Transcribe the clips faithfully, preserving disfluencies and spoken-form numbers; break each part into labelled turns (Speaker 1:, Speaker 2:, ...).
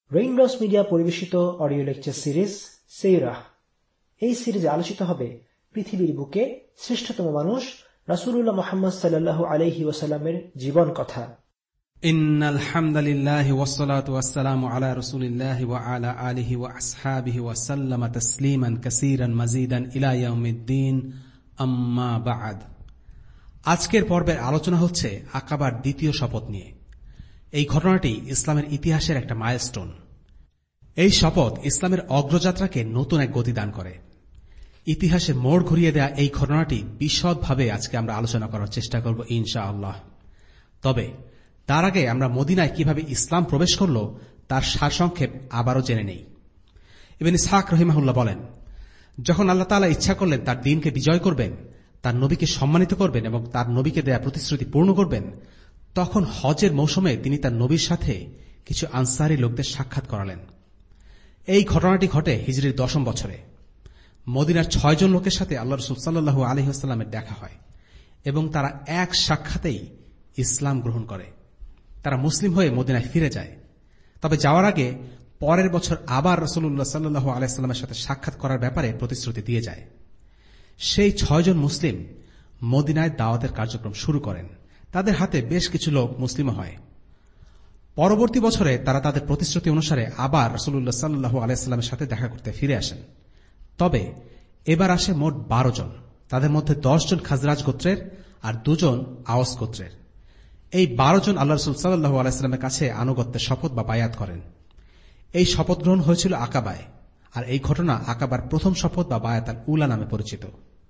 Speaker 1: Raindrops media পরিবেশিত audio lecture series সিরাহ। এই সিরিজে আলোচিত হবে পৃথিবীর বুকে শ্রেষ্ঠতম মানুষ রাসূলুল্লাহ মুহাম্মদ সাল্লাল্লাহু আলাইহি ওয়াসাল্লামের জীবন কথা।
Speaker 2: ইন্নাল হামদালিল্লাহি ওয়াসসালাতু ওয়াসসালামু আলা রাসূলিল্লাহি ওয়া আলা আলিহি ওয়া আসহাবিহি ওয়া সাল্লামা তাসলিমান কাসীরান মাজিদান ইলা ইয়াউমিদ্দিন, আম্মা বা'দ। আজকের পর্বের আলোচনা হচ্ছে আকাবার দ্বিতীয় শপথ নিয়ে। এই ঘটনাটি ইসলামের ইতিহাসের একটা মাইলস্টোন। এই শপথ ইসলামের অগ্রযাত্রাকে নতুন এক গতি দান করে। ইতিহাসে মোড় ঘুরিয়ে দেয়া এই ঘটনাটি বিশদভাবে আজকে আমরা আলোচনা করার চেষ্টা করব ইনশাআল্লাহ। তবে তার আগে আমরা মদিনায় কিভাবে ইসলাম প্রবেশ করল তার সারসংক্ষেপ আবারও জেনে নেই। ইবনে ইসহাক রাহিমাহুল্লাহ বলেন, যখন আল্লাহ তাআলা ইচ্ছা করলেন তার দ্বীনকে বিজয় করবেন, তার নবীকে সম্মানিত করবেন এবং তার নবীকে দেয়া প্রতিশ্রুতি পূর্ণ করবেন, তখন হজের মৌসুমে তিনি তার নবীর সাথে কিছু আনসারী লোকদের সাক্ষাৎ করালেন। এই ঘটনাটি ঘটে হিজরির দশম বছরে। মদিনার ছয়জন লোকের সাথে আল্লাহ রাসূল সাল্লাল্লাহু আলাইহি ওয়াসাল্লামের দেখা হয় এবং তারা এক সাক্ষাতেই ইসলাম গ্রহণ করে। তারা মুসলিম হয়ে মদিনায় ফিরে যায়। তবে যাওয়ার আগে পরের বছর আবার রাসূলুল্লাহ সাল্লাল্লাহু আলাইহি ওয়াসাল্লামের সাথে সাক্ষাৎ করার ব্যাপারে প্রতিশ্রুতি দিয়ে যায়। সেই ছয়জন মুসলিম মদিনায় দাওয়াতের কার্যক্রম শুরু করেন। তাদের হাতে বেশ কিছু লোক মুসলিম হয়। পরবর্তী বছরে তারা তাদের প্রতিশ্রুতি অনুসারে আবার রাসূলুল্লাহ সাল্লাল্লাহু আলাইহি ওয়াসাল্লামের সাথে দেখা করতে ফিরে আসেন। তবে এবার আসে মোট বারো জন। তাদের মধ্যে দশ জন খাজরাজ গোত্রের আর দুজন আওস গোত্রের। এই বারো জন আল্লাহ রাসূল সাল্লাল্লাহু আলাইহি ওয়াসাল্লামের কাছে আনুগত্যের শপথ বা বায়াত করেন। এই শপথ গ্রহণ হয়েছিল আকাবায়, আর এই ঘটনা আকাবার প্রথম শপথ বা বায়াত আল উলা নামে পরিচিত।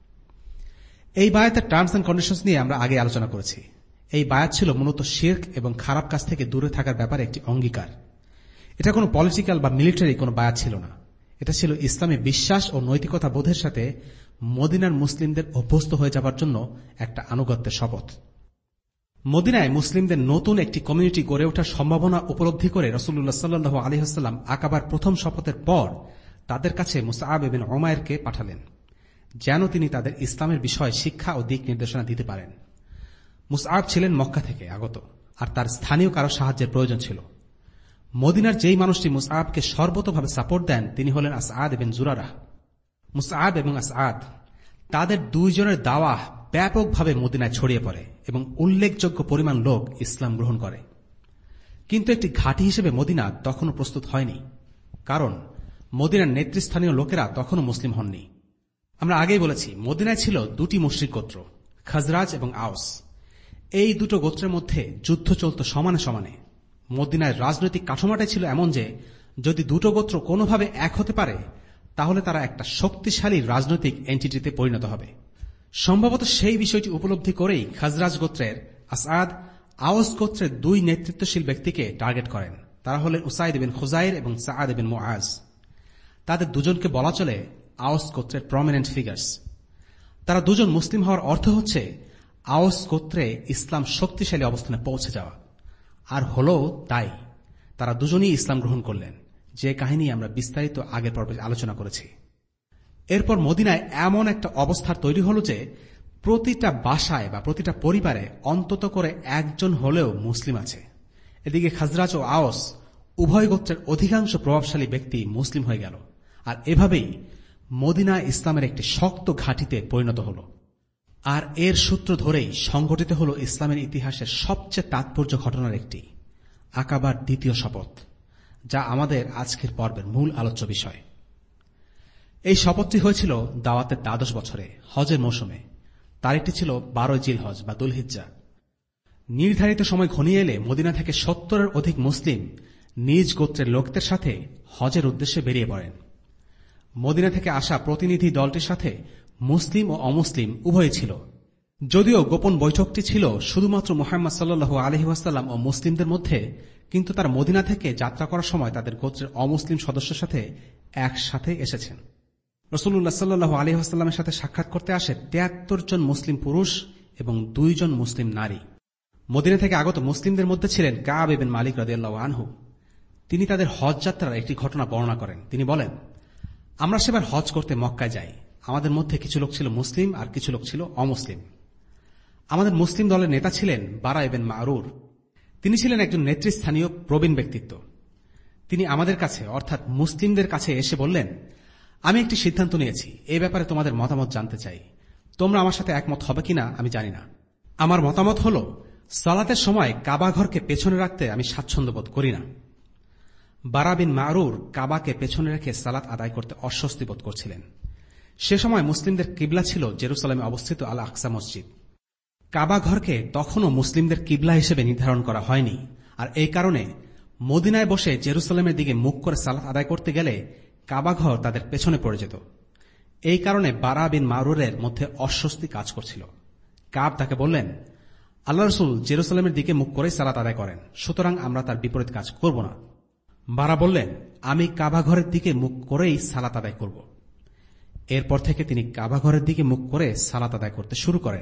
Speaker 2: এই বায়াতের টার্মস এন্ড কন্ডিশনস নিয়ে আমরা আগে আলোচনা করেছি। এই বায়াত ছিল মূলত শিরক এবং খারাপ কাজ থেকে দূরে থাকার ব্যাপারে একটি অঙ্গীকার। এটা কোনো পলিটিক্যাল বা মিলিটারি কোনো বায়াত ছিল না। এটা ছিল ইসলামী বিশ্বাস ও নৈতিকতা বোধের সাথে মদিনার মুসলিমদের অভ্যস্ত হয়ে যাবার জন্য একটা আনুগত্যের শপথ। মদিনায় মুসলিমদের নতুন একটি কমিউনিটি গড়ে ওঠার সম্ভাবনা উপলব্ধি করে রাসূলুল্লাহ সাল্লাল্লাহু আলাইহি ওয়াসাল্লাম আকাবার প্রথম শপথের পর তাদের কাছে মুসআব ইবনে উমাইরকে পাঠালেন, যেন তিনি তাদের ইসলামের বিষয়ে শিক্ষা ও দিক নির্দেশনা দিতে পারেন। মুসআব ছিলেন মক্কা থেকে আগত, আর তার স্থানীয় কারো সাহায্যের প্রয়োজন ছিল। মদিনার যেই মানুষটি মুসআবকে সর্বতভাবে সাপোর্ট দেন তিনি হলেন আসআদ ইবনে জুরারাহ। মুসআব এবং আসআদ তাদের দুইজনের দাওয়া ব্যাপকভাবে মদিনায় ছড়িয়ে পড়ে এবং উল্লেখযোগ্য পরিমাণ লোক ইসলাম গ্রহণ করে। কিন্তু একটি ঘাঁটি হিসেবে মদিনা তখনও প্রস্তুত হয়নি, কারণ মদিনার নেতৃস্থানীয় লোকেরা তখনও মুসলিম হননি। আমরা আগেই বলেছি, মদিনায় ছিল দুটি মুশরিক গোত্র, খাজরাজ এবং আওস। এই দুটো গোত্রের মধ্যে যুদ্ধ চলত সমানে সমানে। মদিনায় রাজনৈতিক কাঠামোটাই ছিল এমন যে যদি দুটো গোত্র কোনোভাবে এক হতে পারে তাহলে তারা একটা শক্তিশালী রাজনৈতিক এন্টিটিতে পরিণত হবে। সম্ভবত সেই বিষয়টি উপলব্ধি করেই খাজরাজ গোত্রের আসআদ আওস গোত্রের দুই নেতৃত্বশীল ব্যক্তিকে টার্গেট করেন। তারা হলেন উসাইদ বিন খুজাইর এবং সাআদ বিন মুআজ। তাদের দুজনকে বলা চলে আওস গোত্রের প্রমিনেন্ট ফিগার্স। তারা দুজন মুসলিম হওয়ার অর্থ হচ্ছে আওস গোত্রে ইসলাম শক্তিশালী অবস্থানে পৌঁছে যাওয়া। আর হল তাই, তারা দুজনই ইসলাম গ্রহণ করলেন, যে কাহিনী আমরা বিস্তারিত আগের পর্বে আলোচনা করেছি। এরপর মদিনায় এমন একটা অবস্থার তৈরি হল যে প্রতিটা বাসায় বা প্রতিটা পরিবারে অন্তত করে একজন হলেও মুসলিম আছে। এদিকে খাজরাজ ও আওস উভয় গোত্রের অধিকাংশ প্রভাবশালী ব্যক্তি মুসলিম হয়ে গেল, আর এভাবেই মদিনা ইসলামের একটি শক্ত ঘাঁটিতে পরিণত হল। আর এর সূত্র ধরেই সংঘটিত হল ইসলামের ইতিহাসের সবচেয়ে তাৎপর্য ঘটনার একটি, আকাবার দ্বিতীয় শপথ, যা আমাদের আজকের পর্বের মূল আলোচ্য বিষয়। এই শপথটি হয়েছিল দাওয়াতের দ্বাদশ বছরে, হজের মৌসুমে। তারিখটি ছিল বারোই জিলহজ বা দুলহিজ্জা। নির্ধারিত সময় ঘনিয়ে এলে মদিনা থেকে সত্তরের অধিক মুসলিম নিজ গোত্রের লোকদের সাথে হজের উদ্দেশ্যে বেরিয়ে পড়েন। মদিনা থেকে আসা প্রতিনিধি দলটির সাথে মুসলিম ও অমুসলিম উভয়ই ছিল। যদিও গোপন বৈঠকটি ছিল শুধুমাত্র মুহাম্মদ সাল্লাল্লাহু আলাইহি ওয়াসাল্লাম ও মুসলিমদের মধ্যে, কিন্তু তারা মদিনা থেকে যাত্রা করার সময় তাদের গোত্রের অমুসলিম সদস্যের সাথে একসাথে এসেছেন। রাসূলুল্লাহ সাল্লাল্লাহু আলাইহি ওয়াসাল্লামের সাথে সাক্ষাৎ করতে আসে তিয়াত্তর জন মুসলিম পুরুষ এবং দুইজন মুসলিম নারী। মদিনা থেকে আগত মুসলিমদের মধ্যে ছিলেন কাব ইবনে মালিক রাদিয়াল্লাহু আনহু। তিনি তাদের হজ যাত্রার একটি ঘটনা বর্ণনা করেন। তিনি বলেন, আমরা সেবার হজ করতে মক্কায় যাই। আমাদের মধ্যে কিছু লোক ছিল মুসলিম আর কিছু লোক ছিল অমুসলিম। আমাদের মুসলিম দলের নেতা ছিলেন বারা ইবনে মারুর। তিনি ছিলেন একজন নেতৃস্থানীয় প্রবীণ ব্যক্তিত্ব। তিনি আমাদের কাছে অর্থাৎ মুসলিমদের কাছে এসে বললেন, আমি একটি সিদ্ধান্ত নিয়েছি, এই ব্যাপারে তোমাদের মতামত জানতে চাই। তোমরা আমার সাথে একমত হবে কিনা আমি জানি না। আমার মতামত হল, সালাতের সময় কাবা ঘরকে পেছনে রাখতে আমি স্বাচ্ছন্দ্য বোধ করি না। বারা বিন মারুর কাবাকে পেছনে রেখে সালাত আদায় করতে অস্বস্তি বোধ করছিলেন। সে সময় মুসলিমদের কিবলা ছিল জেরুসালেমে অবস্থিত আল আকসা মসজিদ। কাবা ঘরকে তখনও মুসলিমদের কিবলা হিসেবে নির্ধারণ করা হয়নি, আর এই কারণে মদিনায় বসে জেরুসালেমের দিকে মুখ করে সালাত আদায় করতে গেলে কাবা ঘর তাদের পেছনে পড়ে যেত। এই কারণে বারা বিন মারুরের মধ্যে অস্বস্তি কাজ করছিল। কাব তাকে বললেন, আল্লাহ রসুল জেরুসালেমের দিকে মুখ করে সালাত আদায় করেন, সুতরাং আমরা তার বিপরীত কাজ করব না। বারা বললেন, আমি কাবা ঘরের দিকে মুখ করেই সালাত আদায় করব। এরপর থেকে তিনি কাবা ঘরের দিকে মুখ করে সালাত আদায় করতে শুরু করেন।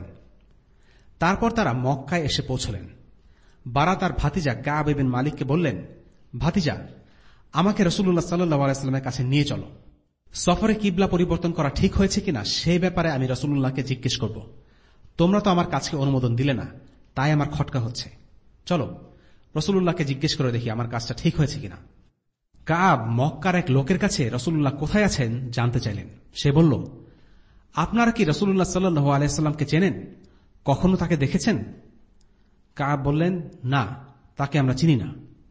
Speaker 2: তারপর তারা মক্কায় এসে পৌঁছলেন। বারা তার ভাতিজা কাব ইবনে মালিককে বললেন, ভাতিজা, আমাকে রাসূলুল্লাহ সাল্লাল্লাহু আলাইহি ওয়াসাল্লামের কাছে নিয়ে চলো। সফরে কিবলা পরিবর্তন করা ঠিক হয়েছে কিনা সেই ব্যাপারে আমি রাসূলুল্লাহকে জিজ্ঞেস করব। তোমরা তো আমার কাজকে অনুমোদন দিলে না, তাই আমার খটকা হচ্ছে। চলো রাসূলুল্লাহকে জিজ্ঞেস করে দেখি আমার কাজটা ঠিক হয়েছে কিনা। কাব মক্কার এক লোকের কাছে রাসূলুল্লাহ কোথায় আছেন জানতে চাইলেন। সে বলল, আপনারা কি রাসূলুল্লাহ সাল্লাল্লাহু আলাইহি ওয়াসাল্লামকে চেনেন? কখনো তাকে দেখেছেন? কাব বললেন, না, তাকে আমরা চিনি না।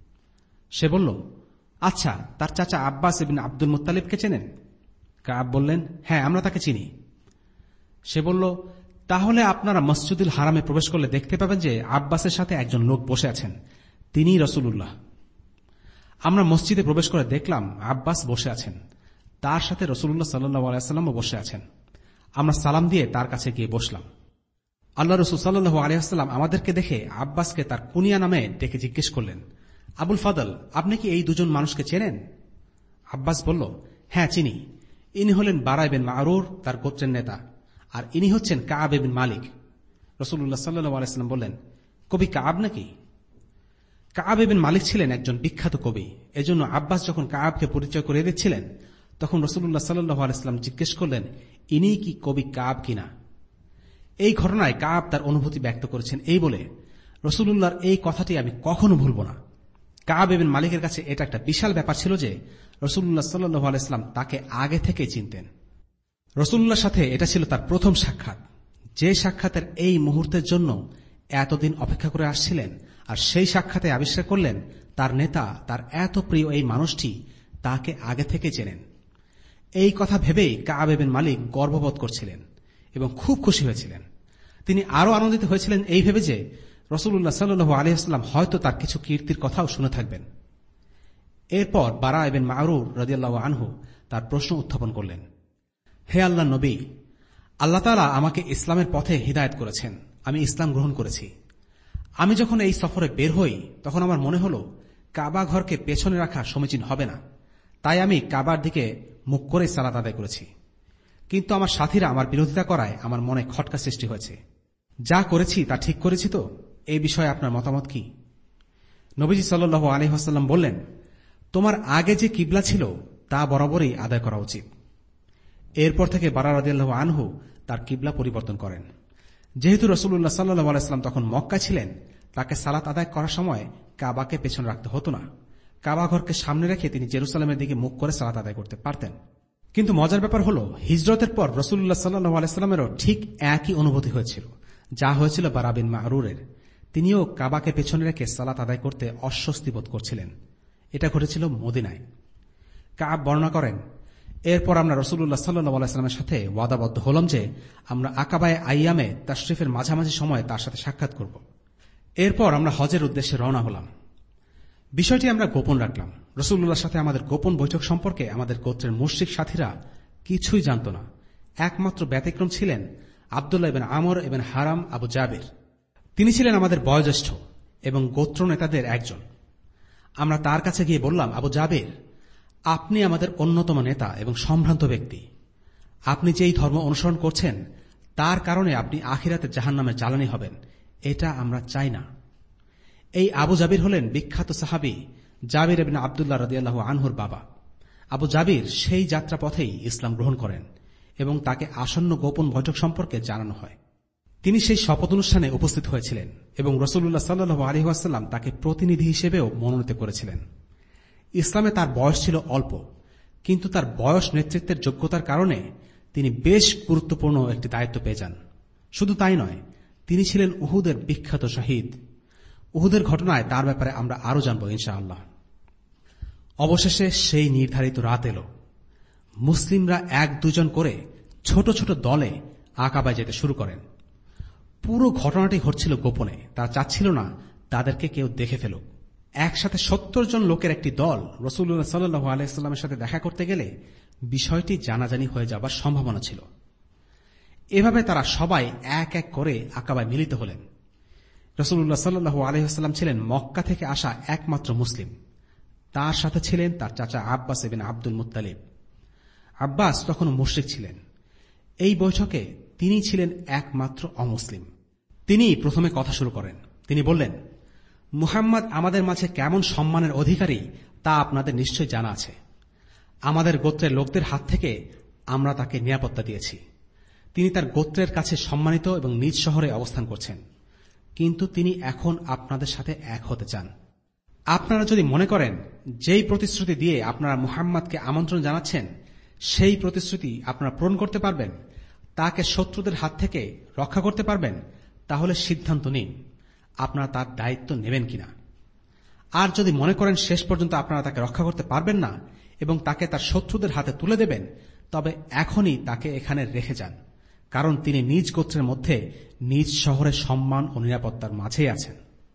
Speaker 2: সে বলল, আচ্ছা, তার চাচা আব্বাস ইবনে আব্দুল মুত্তালিবকে চেনেন? কাব বললেন, হ্যাঁ, আমরা তাকে চিনি। সে বলল, তাহলে আপনারা মসজিদুল হারামে প্রবেশ করলে দেখতে পাবেন যে আব্বাসের সাথে একজন লোক বসে আছেন, তিনিই রাসূলুল্লাহ। আমরা মসজিদে প্রবেশ করে দেখলাম আব্বাস বসে আছেন, তার সাথে রাসূলুল্লাহ সাল্লাল্লাহু আলাইহি ওয়াসাল্লামও বসে আছেন। আমরা সালাম দিয়ে তার কাছে গিয়ে বসলাম। আল্লাহ রাসূল সাল্লাল্লাহু আলাইহি ওয়াসাল্লাম আমাদেরকে দেখে আব্বাসকে তার কুনিয়া নামে ডেকে জিজ্ঞেস করলেন, আবুল ফাদল, আপনি কি এই দুজন মানুষকে চেনেন? আব্বাস বলল, হ্যাঁ, চিনি। ইনি হলেন বারা ইবনে মারুর, তার গোত্রের নেতা, আর ইনি হচ্ছেন কাব ইবনে মালিক। রাসূলুল্লাহ সাল্লাল্লাহু আলাইহি ওয়াসাল্লাম বললেন, কবি কাব নাকি? কাব ইবনে মালিক ছিলেন একজন বিখ্যাত কবি। এজন্য আব্বাস যখন কাবকে পরিচয় করে দিচ্ছিলেন, তখন রাসূলুল্লাহ সাল্লাল্লাহু আলাইহি ওয়াসাল্লাম জিজ্ঞেস করলেন, ইনি কি কবি কাব কিনা? এই ঘটনায় কাব তার অনুভূতি ব্যক্ত করেছেন এই বলে, রাসূলুল্লাহর এই কথাটি আমি কখনো ভুলব না। কাব ইবনে মালিকের কাছে এটা একটা বিশাল ব্যাপার ছিল যে রাসূলুল্লাহ সাল্লাল্লাহু আলাইহি ওয়াসাল্লাম তাকে আগে থেকে চিনতেন। রাসূলুল্লাহর সাথে এটা ছিল তার প্রথম সাক্ষাৎ, যে সাক্ষাতের এই মুহূর্তের জন্য এতদিন অপেক্ষা করে আসছিলেন, আর সেই সাক্ষাতে আবিষ্কার করলেন তার নেতা, তার এত প্রিয় এই মানুষটি তাকে আগে থেকে চেনেন। এই কথা ভেবেই কাব ইবনে মালিক গর্ববোধ করছিলেন এবং খুব খুশি হয়েছিলেন। তিনি আরো আনন্দিত হয়েছিলেন এই ভেবে যে রাসূলুল্লাহ সাল্লাল্লাহু আলাইহি ওয়াসাল্লাম হয়তো তার কিছু কীর্তির কথাও শুনে থাকবেন। এরপর বারা ইবনে মারুর রাদিয়াল্লাহু আনহু তার প্রশ্ন উত্থাপন করলেন, হে আল্লাহর নবী, আল্লাহ তাআলা আমাকে ইসলামের পথে হিদায়াত করেছেন, আমি ইসলাম গ্রহণ করেছি। আমি যখন এই সফরে বের হই তখন আমার মনে হল কাবা ঘরকে পেছনে রাখা সমীচীন হবে না, তাই আমি কাবার দিকে মুখ করে সালাত আদায় করেছি। কিন্তু আমার সাথীরা আমার বিরোধিতা করায় আমার মনে খটকা সৃষ্টি হয়েছে। যা করেছি তা ঠিক করেছি তো? এই বিষয়ে আপনার মতামত কি? নবীজি সাল্লাল্লাহু আলাইহি ওয়াসাল্লাম বললেন, তোমার আগে যে কিবলা ছিল তা বরাবরই আদায় করা উচিত। এরপর থেকে বারা রাদিয়াল্লাহু আনহু তার কিবলা পরিবর্তন করেন। যেহেতু রাসূলুল্লাহ সাল্লাল্লাহু আলাইহি ওয়াসাল্লাম তখন মক্কা ছিলেন, তাকে সালাত আদায় করার সময় কাবাকে পেছনে রাখতে হতো না। কাবা ঘরকে সামনে রেখে তিনি জেরুসালেমের দিকে মুখ করে সালাত আদায় করতে পারতেন। কিন্তু মজার ব্যাপার হল, হিজরতের পর রাসূলুল্লাহ সাল্লাল্লাহু আলাইহি ওয়াসাল্লামেরও ঠিক একই অনুভূতি হয়েছিল যা হয়েছিল বারা বিন মারুরের। তিনিও কাবাকে পেছনে রেখে সালাত আদায় করতে অস্বস্তি বোধ করছিলেন। এটা ঘটেছিল মদিনায়। কাব বর্ণনা করেন, এরপর আমরা রাসূলুল্লাহ সাল্লাল্লাহু আলাইহি ওয়াসাল্লামের সাথে ওয়াদাবদ্ধ হলাম যে আমরা আকাবায়ে আইয়ামে তাশরিফের মাঝামাঝি সময়ে তার সাথে সাক্ষাৎ করব। এরপর আমরা হজের উদ্দেশ্যে রওনা হলাম। বিষয়টি আমরা গোপন রাখলাম। রাসূলুল্লাহর সাথে আমাদের গোপন বৈঠক সম্পর্কে আমাদের গোত্রের মুশরিক সাথীরা কিছুই জানত না। একমাত্র ব্যতিক্রম ছিলেন আব্দুল্লাহ ইবনে আমর ইবনে হারাম আবু জাবির। তিনি ছিলেন আমাদের বয়োজ্যেষ্ঠ এবং গোত্র নেতাদের একজন। আমরা তার কাছে গিয়ে বললাম, আবু জাবির, আপনি আমাদের অন্যতম নেতা এবং সম্ভ্রান্ত ব্যক্তি। আপনি যেই ধর্ম অনুসরণ করছেন তার কারণে আপনি আখিরাতে জাহান্নামের জ্বালানি হবেন, এটা আমরা চাই না। এই আবু জাবির হলেন বিখ্যাত সাহাবী জাবির ইবনে আব্দুল্লাহ রাদিয়াল্লাহু আনহুর বাবা। আবু জাবির সেই যাত্রা পথেই ইসলাম গ্রহণ করেন এবং তাকে আসন্ন গোপন বৈঠক সম্পর্কে জানানো হয়। তিনি সেই শপথ অনুষ্ঠানে উপস্থিত হয়েছিলেন এবং রাসূলুল্লাহ সাল্লাল্লাহু আলাইহি ওয়াসাল্লাম তাকে প্রতিনিধি হিসেবেও মনোনীত করেছিলেন। ইসলামে তার বয়স ছিল অল্প, কিন্তু তার বয়স নেতৃত্বের যোগ্যতার কারণে তিনি বেশ গুরুত্বপূর্ণ একটি দায়িত্ব পেয়ে যান। শুধু তাই নয়, তিনি ছিলেন উহুদের বিখ্যাত শহীদ। উহুদের ঘটনায় তার ব্যাপারে আমরা আরও জানব ইনশাআল্লাহ। অবশেষে সেই নির্ধারিত রাত এল। মুসলিমরা এক দুজন করে ছোট ছোট দলে আকাবায় যেতে শুরু করেন। পুরো ঘটনাটি ঘটছিল গোপনে, তারা চাচ্ছিল না তাদেরকে কেউ দেখে ফেলুক। একসাথে সত্তর জন লোকের একটি দল রাসূলুল্লাহ সাল্লাল্লাহু আলাইহি ওয়াসাল্লামের সাথে দেখা করতে গেলে বিষয়টি জানাজানি হয়ে যাবার সম্ভাবনা ছিল। এভাবে তারা সবাই এক এক করে আকাবায় মিলিত হলেন। রাসূলুল্লাহ সাল্লাল্লাহু আলাইহি ওয়াসাল্লাম ছিলেন মক্কা থেকে আসা একমাত্র মুসলিম। তার সাথে ছিলেন তার চাচা Abbas ibn Abdul Muttalib. Abbas তখন মুশরিক ছিলেন। এই বৈঠকে তিনি ছিলেন একমাত্র অমুসলিম। তিনি প্রথমে কথা শুরু করেন। তিনি বললেন, মুহাম্মদ আমাদের মাঝে কেমন সম্মানের অধিকারী তা আপনাদের নিশ্চয় জানা আছে। আমাদের গোত্রের লোকদের হাত থেকে আমরা তাকে নিরাপত্তা দিয়েছি। তিনি তার গোত্রের কাছে সম্মানিত এবং নিজ শহরে অবস্থান করছেন, কিন্তু তিনি এখন আপনাদের সাথে এক হতে চান। আপনারা যদি মনে করেন যেই প্রতিশ্রুতি দিয়ে আপনারা মুহাম্মদকে আমন্ত্রণ জানাচ্ছেন সেই প্রতিশ্রুতি আপনারা পূরণ করতে পারবেন, তাকে শত্রুদের হাত থেকে রক্ষা করতে পারবেন, তাহলে সিদ্ধান্ত নিন আপনারা তার দায়িত্ব নেবেন কিনা। আর যদি মনে করেন শেষ পর্যন্ত আপনারা তাকে রক্ষা করতে পারবেন না এবং তাকে তার শত্রুদের হাতে তুলে দেবেন, তবে এখনই তাকে এখানে রেখে যান, কারণ তিনি নিজ গোত্রের মধ্যে নিজ শহরের সম্মান ও নিরাপত্তার মাঝেই আছেন।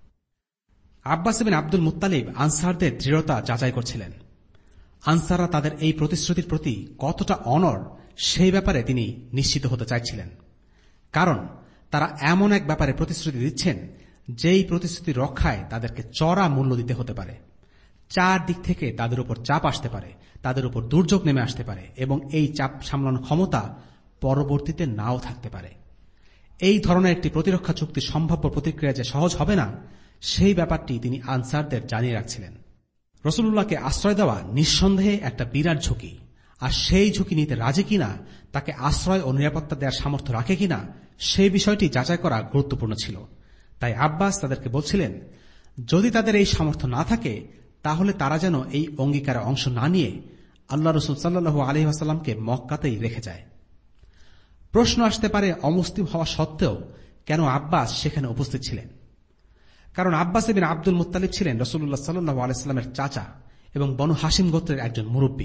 Speaker 2: আব্বাস ইবনে আব্দুল মুত্তালিব আনসারদের দৃঢ়তা যাচাই করছিলেন। আনসাররা তাদের এই প্রতিশ্রুতির প্রতি কতটা অনড় সেই ব্যাপারে তিনি নিশ্চিত হতে চাইছিলেন, কারণ তারা এমন এক ব্যাপারে প্রতিশ্রুতি দিচ্ছেন যেই প্রতিশ্রুতি রক্ষায় তাদেরকে চড়া মূল্য দিতে হতে পারে। চার দিক থেকে তাদের উপর চাপ আসতে পারে, তাদের উপর দুর্যোগ নেমে আসতে পারে এবং এই চাপ সামলানোর ক্ষমতা পরবর্তীতে নাও থাকতে পারে। এই ধরনের একটি প্রতিরক্ষা চুক্তির সম্ভাব্য প্রতিক্রিয়া যে সহজ হবে না, সেই ব্যাপারটি তিনি আনসারদের জানিয়ে রাখছিলেন। রাসূলুল্লাহকে আশ্রয় দেওয়া নিঃসন্দেহে একটা বিরাট ঝুঁকি, আর সেই ঝুঁকি নিতে রাজি কিনা, তাকে আশ্রয় ও নিরাপত্তা দেওয়ার সামর্থ্য রাখে কিনা, সেই বিষয়টি যাচাই করা গুরুত্বপূর্ণ ছিল। তাই আব্বাস তাদেরকে বলছিলেন, যদি তাদের এই সামর্থ্য না থাকে তাহলে তারা যেন এই অঙ্গীকারে অংশ না নিয়ে আল্লাহ রাসূল সাল্লাল্লাহু আলাইহি ওয়াসাল্লামকে মক্কাতেই রেখে যায়। প্রশ্ন আসতে পারে, অমুসলিম হওয়া সত্ত্বেও কেন আব্বাস সেখানে উপস্থিত ছিলেন? কারণ আব্বাস ইবনে আব্দুল মুত্তালিব ছিলেন রাসূলুল্লাহ সাল্লাল্লাহু আলাইহি ওয়াসাল্লামের চাচা এবং বনু হাশিম গোত্রের একজন মুরব্বী।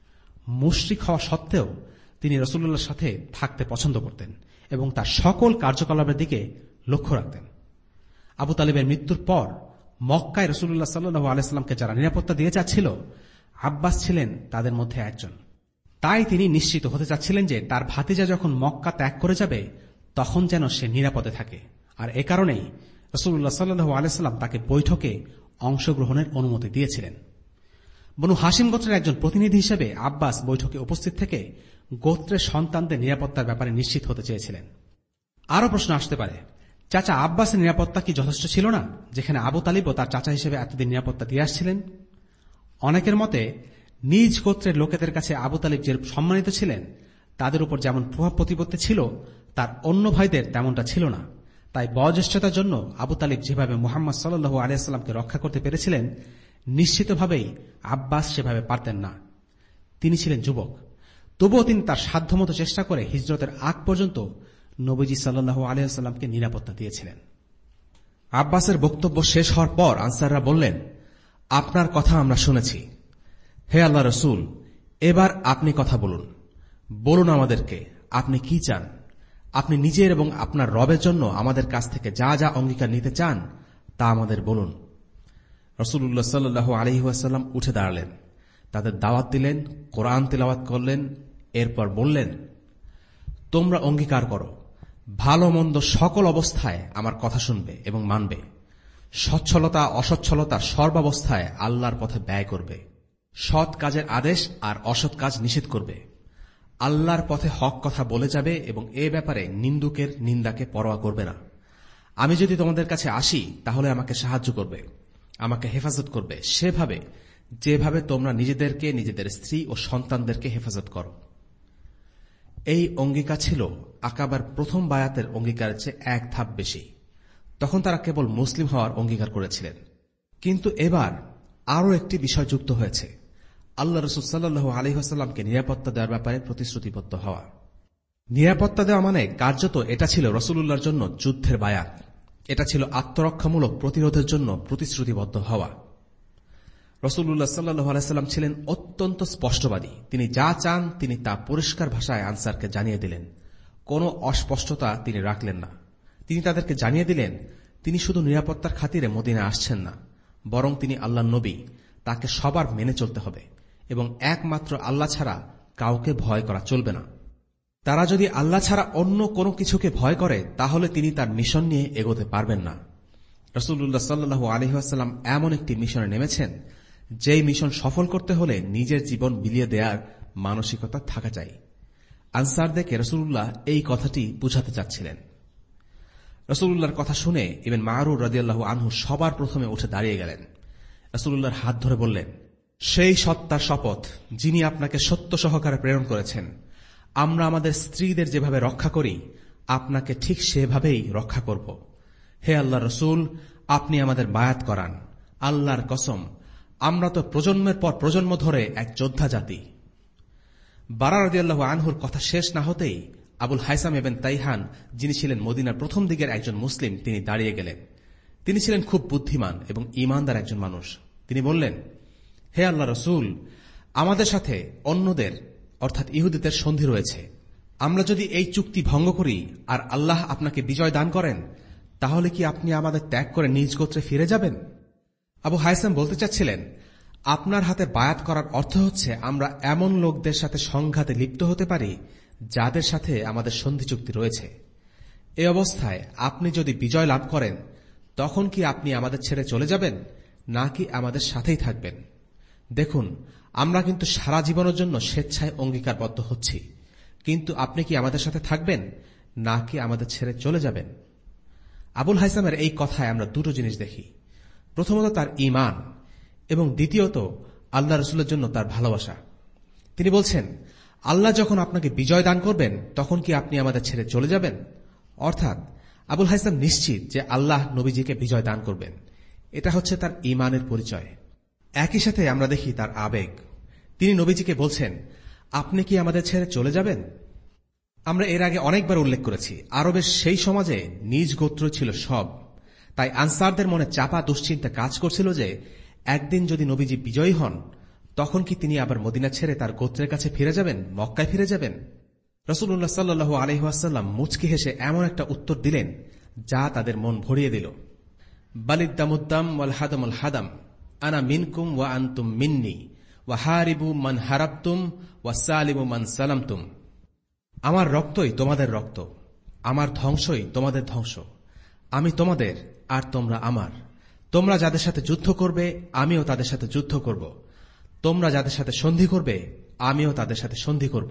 Speaker 2: মুশরিক হওয়া সত্ত্বেও তিনি রাসূলুল্লাহর সাথে থাকতে পছন্দ করতেন এবং তার সকল কার্যকলাপের দিকে লক্ষ্য রাখতেন। আবু তালিবের মৃত্যুর পর মক্কায় রাসূলুল্লাহ সাল্লাল্লাহু আলাইহি ওয়াসাল্লামকে যারা নিরাপত্তা দিয়ে যাচ্ছিল, আব্বাস ছিলেন তাদের মধ্যে একজন। তাই তিনি নিশ্চিত হতে চাচ্ছিলেন যে তার ভাতিজা যখন মক্কা ত্যাগ করে যাবে তখন যেন সে নিরাপদে থাকে, আর এ কারণেই রাসূলুল্লাহ সাল্লাল্লাহু আলাইহি ওয়াসাল্লাম তাকে বৈঠকে অংশগ্রহণের অনুমতি দিয়েছিলেন। বনু হাশিম গোত্রের একজন প্রতিনিধি হিসেবে আব্বাস বৈঠকে উপস্থিত থেকে গোত্রের সন্তানদের নিরাপত্তার ব্যাপারে নিশ্চিত হতে চেয়েছিলেন। আরও প্রশ্ন আসতে পারে, চাচা আব্বাসের নিরাপত্তা কি যথেষ্ট ছিল না, যেখানে আবু তালিবও তার চাচা হিসেবে এতদিন নিরাপত্তা দিয়ে আসছিলেন? অনেকের মতে নিজ গোত্রের লোকেদের কাছে আবু তালিব যে সম্মানিত ছিলেন, তাদের উপর যেমন প্রভাব প্রতিপত্তি ছিল তার অন্য ভাইদের তেমনটা ছিল না। তাই বয়োজ্যেষ্ঠতার জন্য আবু তালিব যেভাবে মুহাম্মদ সাল্লাল্লাহু আলাইহি ওয়াসাল্লামকে রক্ষা করতে পেরেছিলেন, নিশ্চিতভাবেই আব্বাস সেভাবে পারতেন না। তিনি ছিলেন যুবক, তবুও তিনি তার সাধ্যমতো চেষ্টা করে হিজরতের আগ পর্যন্ত নবীজি সাল্লাল্লাহু আলাইহি ওয়াসাল্লামকে নিরাপত্তা দিয়েছিলেন।
Speaker 3: আব্বাসের বক্তব্য শেষ হওয়ার পর আনসাররা বললেন, আপনার কথা আমরা শুনেছি। হে আল্লাহ রাসূল, এবার আপনি কথা বলুন। বলুন আমাদেরকে আপনি কি চান। আপনি নিজের এবং আপনার রবের জন্য আমাদের কাছ থেকে যা যা অঙ্গীকার নিতে চান তা আমাদের বলুন। রাসূলুল্লাহ সাল্লাল্লাহু আলাইহি ওয়াসাল্লাম উঠে দাঁড়ালেন, তাদের দাওয়াত দিলেন, কোরআন তিলাওয়াত করলেন, এরপর বললেন, তোমরা অঙ্গীকার করো ভালো মন্দ সকল অবস্থায় আমার কথা শুনবে এবং মানবে। সচ্ছলতা অসচ্ছলতা সর্বাবস্থায় আল্লাহর পথে ব্যয় করবে। সৎ কাজের আদেশ আর অসৎ কাজ নিষেধ করবে। আল্লাহর পথে হক কথা বলে যাবে এবং এ ব্যাপারে নিন্দুকের নিন্দাকে পরোয়া করবে না। আমি যদি তোমাদের কাছে আসি তাহলে আমাকে সাহায্য করবে, আমাকে হেফাজত করবে সেভাবে যেভাবে তোমরা নিজেদেরকে, নিজেদের স্ত্রী ও সন্তানদেরকে হেফাজত করো। এই অঙ্গীকার ছিল আকাবার প্রথম বায়াতের অঙ্গীকারের চেয়ে এক ধাপ বেশি। তখন তারা কেবল মুসলিম হওয়ার অঙ্গীকার করেছিলেন, কিন্তু এবার আরও একটি বিষয় যুক্ত হয়েছে, আল্লাহ রসুল সাল্লাল্লাহু আলাইহি ওয়াসাল্লামকে নিরাপত্তা দেওয়ার ব্যাপারে প্রতিশ্রুতিবদ্ধ হওয়া। নিরাপত্তা দেওয়া মানে কার্যত এটা ছিল রসুলুল্লাহর জন্য যুদ্ধের বায়াত, এটা ছিল আত্মরক্ষামূলক প্রতিরোধের জন্য প্রতিশ্রুতিবদ্ধ হওয়া। রসুলুল্লাহ সাল্লাল্লাহু আলাইহি ওয়াসাল্লাম ছিলেন অত্যন্ত স্পষ্টবাদী। তিনি যা চান তিনি তা পরিষ্কার ভাষায় আনসারকে জানিয়ে দিলেন, কোনো অস্পষ্টতা তিনি রাখলেন না। তিনি তাদেরকে জানিয়ে দিলেন তিনি শুধু নিরাপত্তার খাতিরে মদিনা আসছেন না, বরং তিনি আল্লাহর নবী, তাকে সবার মেনে চলতে হবে এবং একমাত্র আল্লাহ ছাড়া কাউকে ভয় করা চলবে না। তারা যদি আল্লাহ ছাড়া অন্য কোনো কিছুকে ভয় করে তাহলে তিনি তার মিশন নিয়ে এগোতে পারবেন না। রাসূলুল্লাহ সাল্লাল্লাহু আলাইহি ওয়াসাল্লাম এমন একটি মিশনে নেমেছেন যেই মিশন সফল করতে হলে নিজের জীবন বিলিয়ে দেওয়ার মানসিকতা থাকা চাই। আনসারদেরকে রাসূলুল্লাহ এই কথাটি বুঝাতে চাচ্ছিলেন। রাসূলুল্লাহর কথা শুনে ইবনে মারুর রাদিয়াল্লাহু আনহু সবার প্রথমে উঠে দাঁড়িয়ে গেলেন। রাসূলুল্লাহর হাত ধরে বললেন, সেই সত্তার শপথ যিনি আপনাকে সত্য সহকারে প্রেরণ করেছেন, আমরা আমাদের স্ত্রীদের যেভাবে রক্ষা করি আপনাকে ঠিক সেভাবেই রক্ষা করব। হে আল্লাহ রসুল, আপনি আমাদের বায়াত করান। আল্লাহর কসম, আমরা তো প্রজন্মের পর প্রজন্ম ধরে এক যোদ্ধা জাতি। বারা রাদিয়াল্লাহু আনহুর কথা শেষ না হতেই আবুল হাইসাম ইবনে তাইহান, যিনি ছিলেন মদিনার প্রথম দিকের একজন মুসলিম, তিনি দাঁড়িয়ে গেলেন। তিনি ছিলেন খুব বুদ্ধিমান এবং ঈমানদার একজন মানুষ। তিনি বললেন, হে আল্লাহ রসুল, আমাদের সাথে অন্যদের অর্থাৎ ইহুদিদের সন্ধি রয়েছে। আমরা যদি এই চুক্তি ভঙ্গ করি আর আল্লাহ আপনাকে বিজয় দান করেন, তাহলে কি আপনি আমাদের ত্যাগ করে নিজ গোত্রে ফিরে যাবেন? আবু হাইসাম বলতে চাচ্ছিলেন, আপনার হাতে বায়াত করার অর্থ হচ্ছে আমরা এমন লোকদের সাথে সংঘাতে লিপ্ত হতে পারি যাদের সাথে আমাদের সন্ধি চুক্তি রয়েছে। এ অবস্থায় আপনি যদি বিজয় লাভ করেন তখন কি আপনি আমাদের ছেড়ে চলে যাবেন নাকি আমাদের সাথেই থাকবেন? দেখুন, আমরা কিন্তু সারা জীবনের জন্য স্বেচ্ছায় অঙ্গীকারবদ্ধ হচ্ছি, কিন্তু আপনি কি আমাদের সাথে থাকবেন নাকি আমাদের ছেড়ে চলে যাবেন? আবুল হাইসামের এই কথায় আমরা দুটো জিনিস দেখি। প্রথমত তার ঈমান এবং দ্বিতীয়ত আল্লাহ রসুলের জন্য তার ভালোবাসা। তিনি বলছেন, আল্লাহ যখন আপনাকে বিজয় দান করবেন তখন কি আপনি আমাদের ছেড়ে চলে যাবেন? অর্থাৎ আবুল হাইসাম নিশ্চিত যে আল্লাহ নবীজিকে বিজয় দান করবেন। এটা হচ্ছে তার ঈমানের পরিচয়। একই সাথে আমরা দেখি তার আবেগ। তিনি নবীজিকে বলছেন, আপনি কি আমাদের ছেড়ে চলে যাবেন? আমরা এর আগে অনেকবার উল্লেখ করেছি, আরবের সেই সমাজে নিজ গোত্র ছিল সব। তাই আনসারদের মনে চাপা দুশ্চিন্তা কাজ করছিল যে একদিন যদি নবীজি বিজয়ী হন তখন কি তিনি আবার মদিনা ছেড়ে তার গোত্রের কাছে ফিরে যাবেন, মক্কায় ফিরে যাবেন? রাসূলুল্লাহ সাল্লাল্লাহু আলাইহি ওয়াসাল্লাম মুচকি হেসে এমন একটা উত্তর দিলেন যা তাদের মন ভরিয়ে দিল। বালিদ্দামুদ্দাম ওয়াল হাদামুল হাদাম, আনা মিনকুম ওয়া আনতুম মিন্নি, ওয়া হারিবু মান হারাবতুম ওয়া সালিমু মান সালামতুম। আমার রক্তই তোমাদের রক্ত, আমার ধ্বংসই তোমাদের ধ্বংস। আমি তোমাদের আর তোমরা আমার। তোমরা যাদের সাথে যুদ্ধ করবে আমিও তাদের সাথে যুদ্ধ করব। তোমরা যাদের সাথে সন্ধি করবে আমিও তাদের সাথে সন্ধি করব।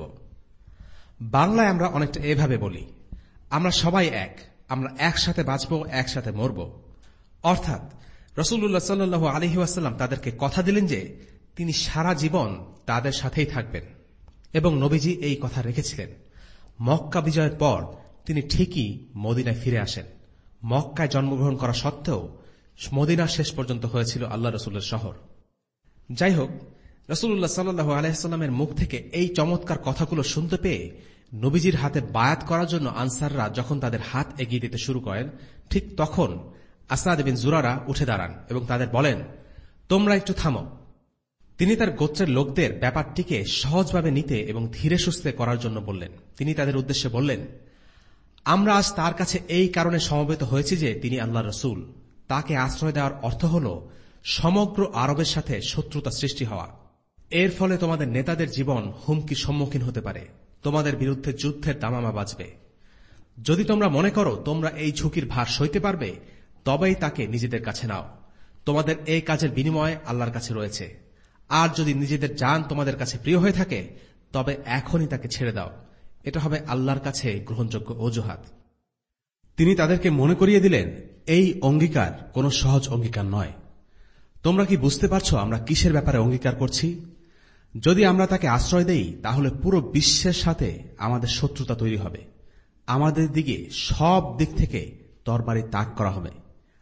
Speaker 3: বাংলায় আমরা অনেকটা এভাবে বলি, আমরা সবাই এক, আমরা একসাথে বাঁচব, একসাথে মরব। অর্থাৎ রাসূলুল্লাহ সাল্লাল্লাহু আলাইহি ওয়াসাল্লাম তাদেরকে কথা দিলেন যে তিনি সারা জীবন তাদের সাথেই থাকবেন, এবং নবীজি এই কথা রেখেছিলেন। মক্কা বিজয়ের পর তিনি ঠিকই মদিনায় ফিরে আসেন। মক্কায় জন্মগ্রহণ করা সত্ত্বেও মদিনা শেষ পর্যন্ত হয়েছিল আল্লাহ রসুলের শহর। যাই হোক, রাসূলুল্লাহ সাল্লাল্লাহু আলাইহি ওয়াসাল্লামের মুখ থেকে এই চমৎকার কথাগুলো শুনতে পেয়ে নবীজির হাতে বায়াত করার জন্য আনসাররা যখন তাদের হাত এগিয়ে দিতে শুরু করেন, ঠিক তখন আসাদ বিন জুরারা উঠে দাঁড়ান এবং তাদের বলেন, তোমরা একটু থামো। তিনি তার গোত্রের লোকদের ব্যাপারটিকে সহজভাবে নিতে এবং ধীরে সুস্থে করার জন্য বললেন। তিনি তাদের উদ্দেশ্যে বললেন, আমরা আজ তার কাছে এই কারণে সমবেত হয়েছি যে তিনি আল্লাহ রসুল। তাকে আশ্রয় দেওয়ার অর্থ হল সমগ্র আরবের সাথে শত্রুতা সৃষ্টি হওয়া। এর ফলে তোমাদের নেতাদের জীবন হুমকির সম্মুখীন হতে পারে, তোমাদের বিরুদ্ধে যুদ্ধের দামামা বাজবে। যদি তোমরা মনে করো তোমরা এই ঝুঁকির ভার সইতে পারবে, তবেই তাকে নিজেদের কাছে নাও। তোমাদের এই কাজের বিনিময় আল্লাহর কাছে রয়েছে। আর যদি নিজেদের জান তোমাদের কাছে প্রিয় হয়ে থাকে তবে এখনই তাকে ছেড়ে দাও। এটা হবে আল্লাহর কাছে গ্রহণযোগ্য অজুহাত। তিনি তাদেরকে মনে করিয়ে দিলেন, এই অঙ্গীকার কোনো সহজ অঙ্গীকার নয়। তোমরা কি বুঝতে পারছো আমরা কিসের ব্যাপারে অঙ্গীকার করছি? যদি আমরা তাকে আশ্রয় দেই তাহলে পুরো বিশ্বের সাথে আমাদের শত্রুতা তৈরি হবে। আমাদের দিকে সব দিক থেকে তরবারি তাক করা হবে।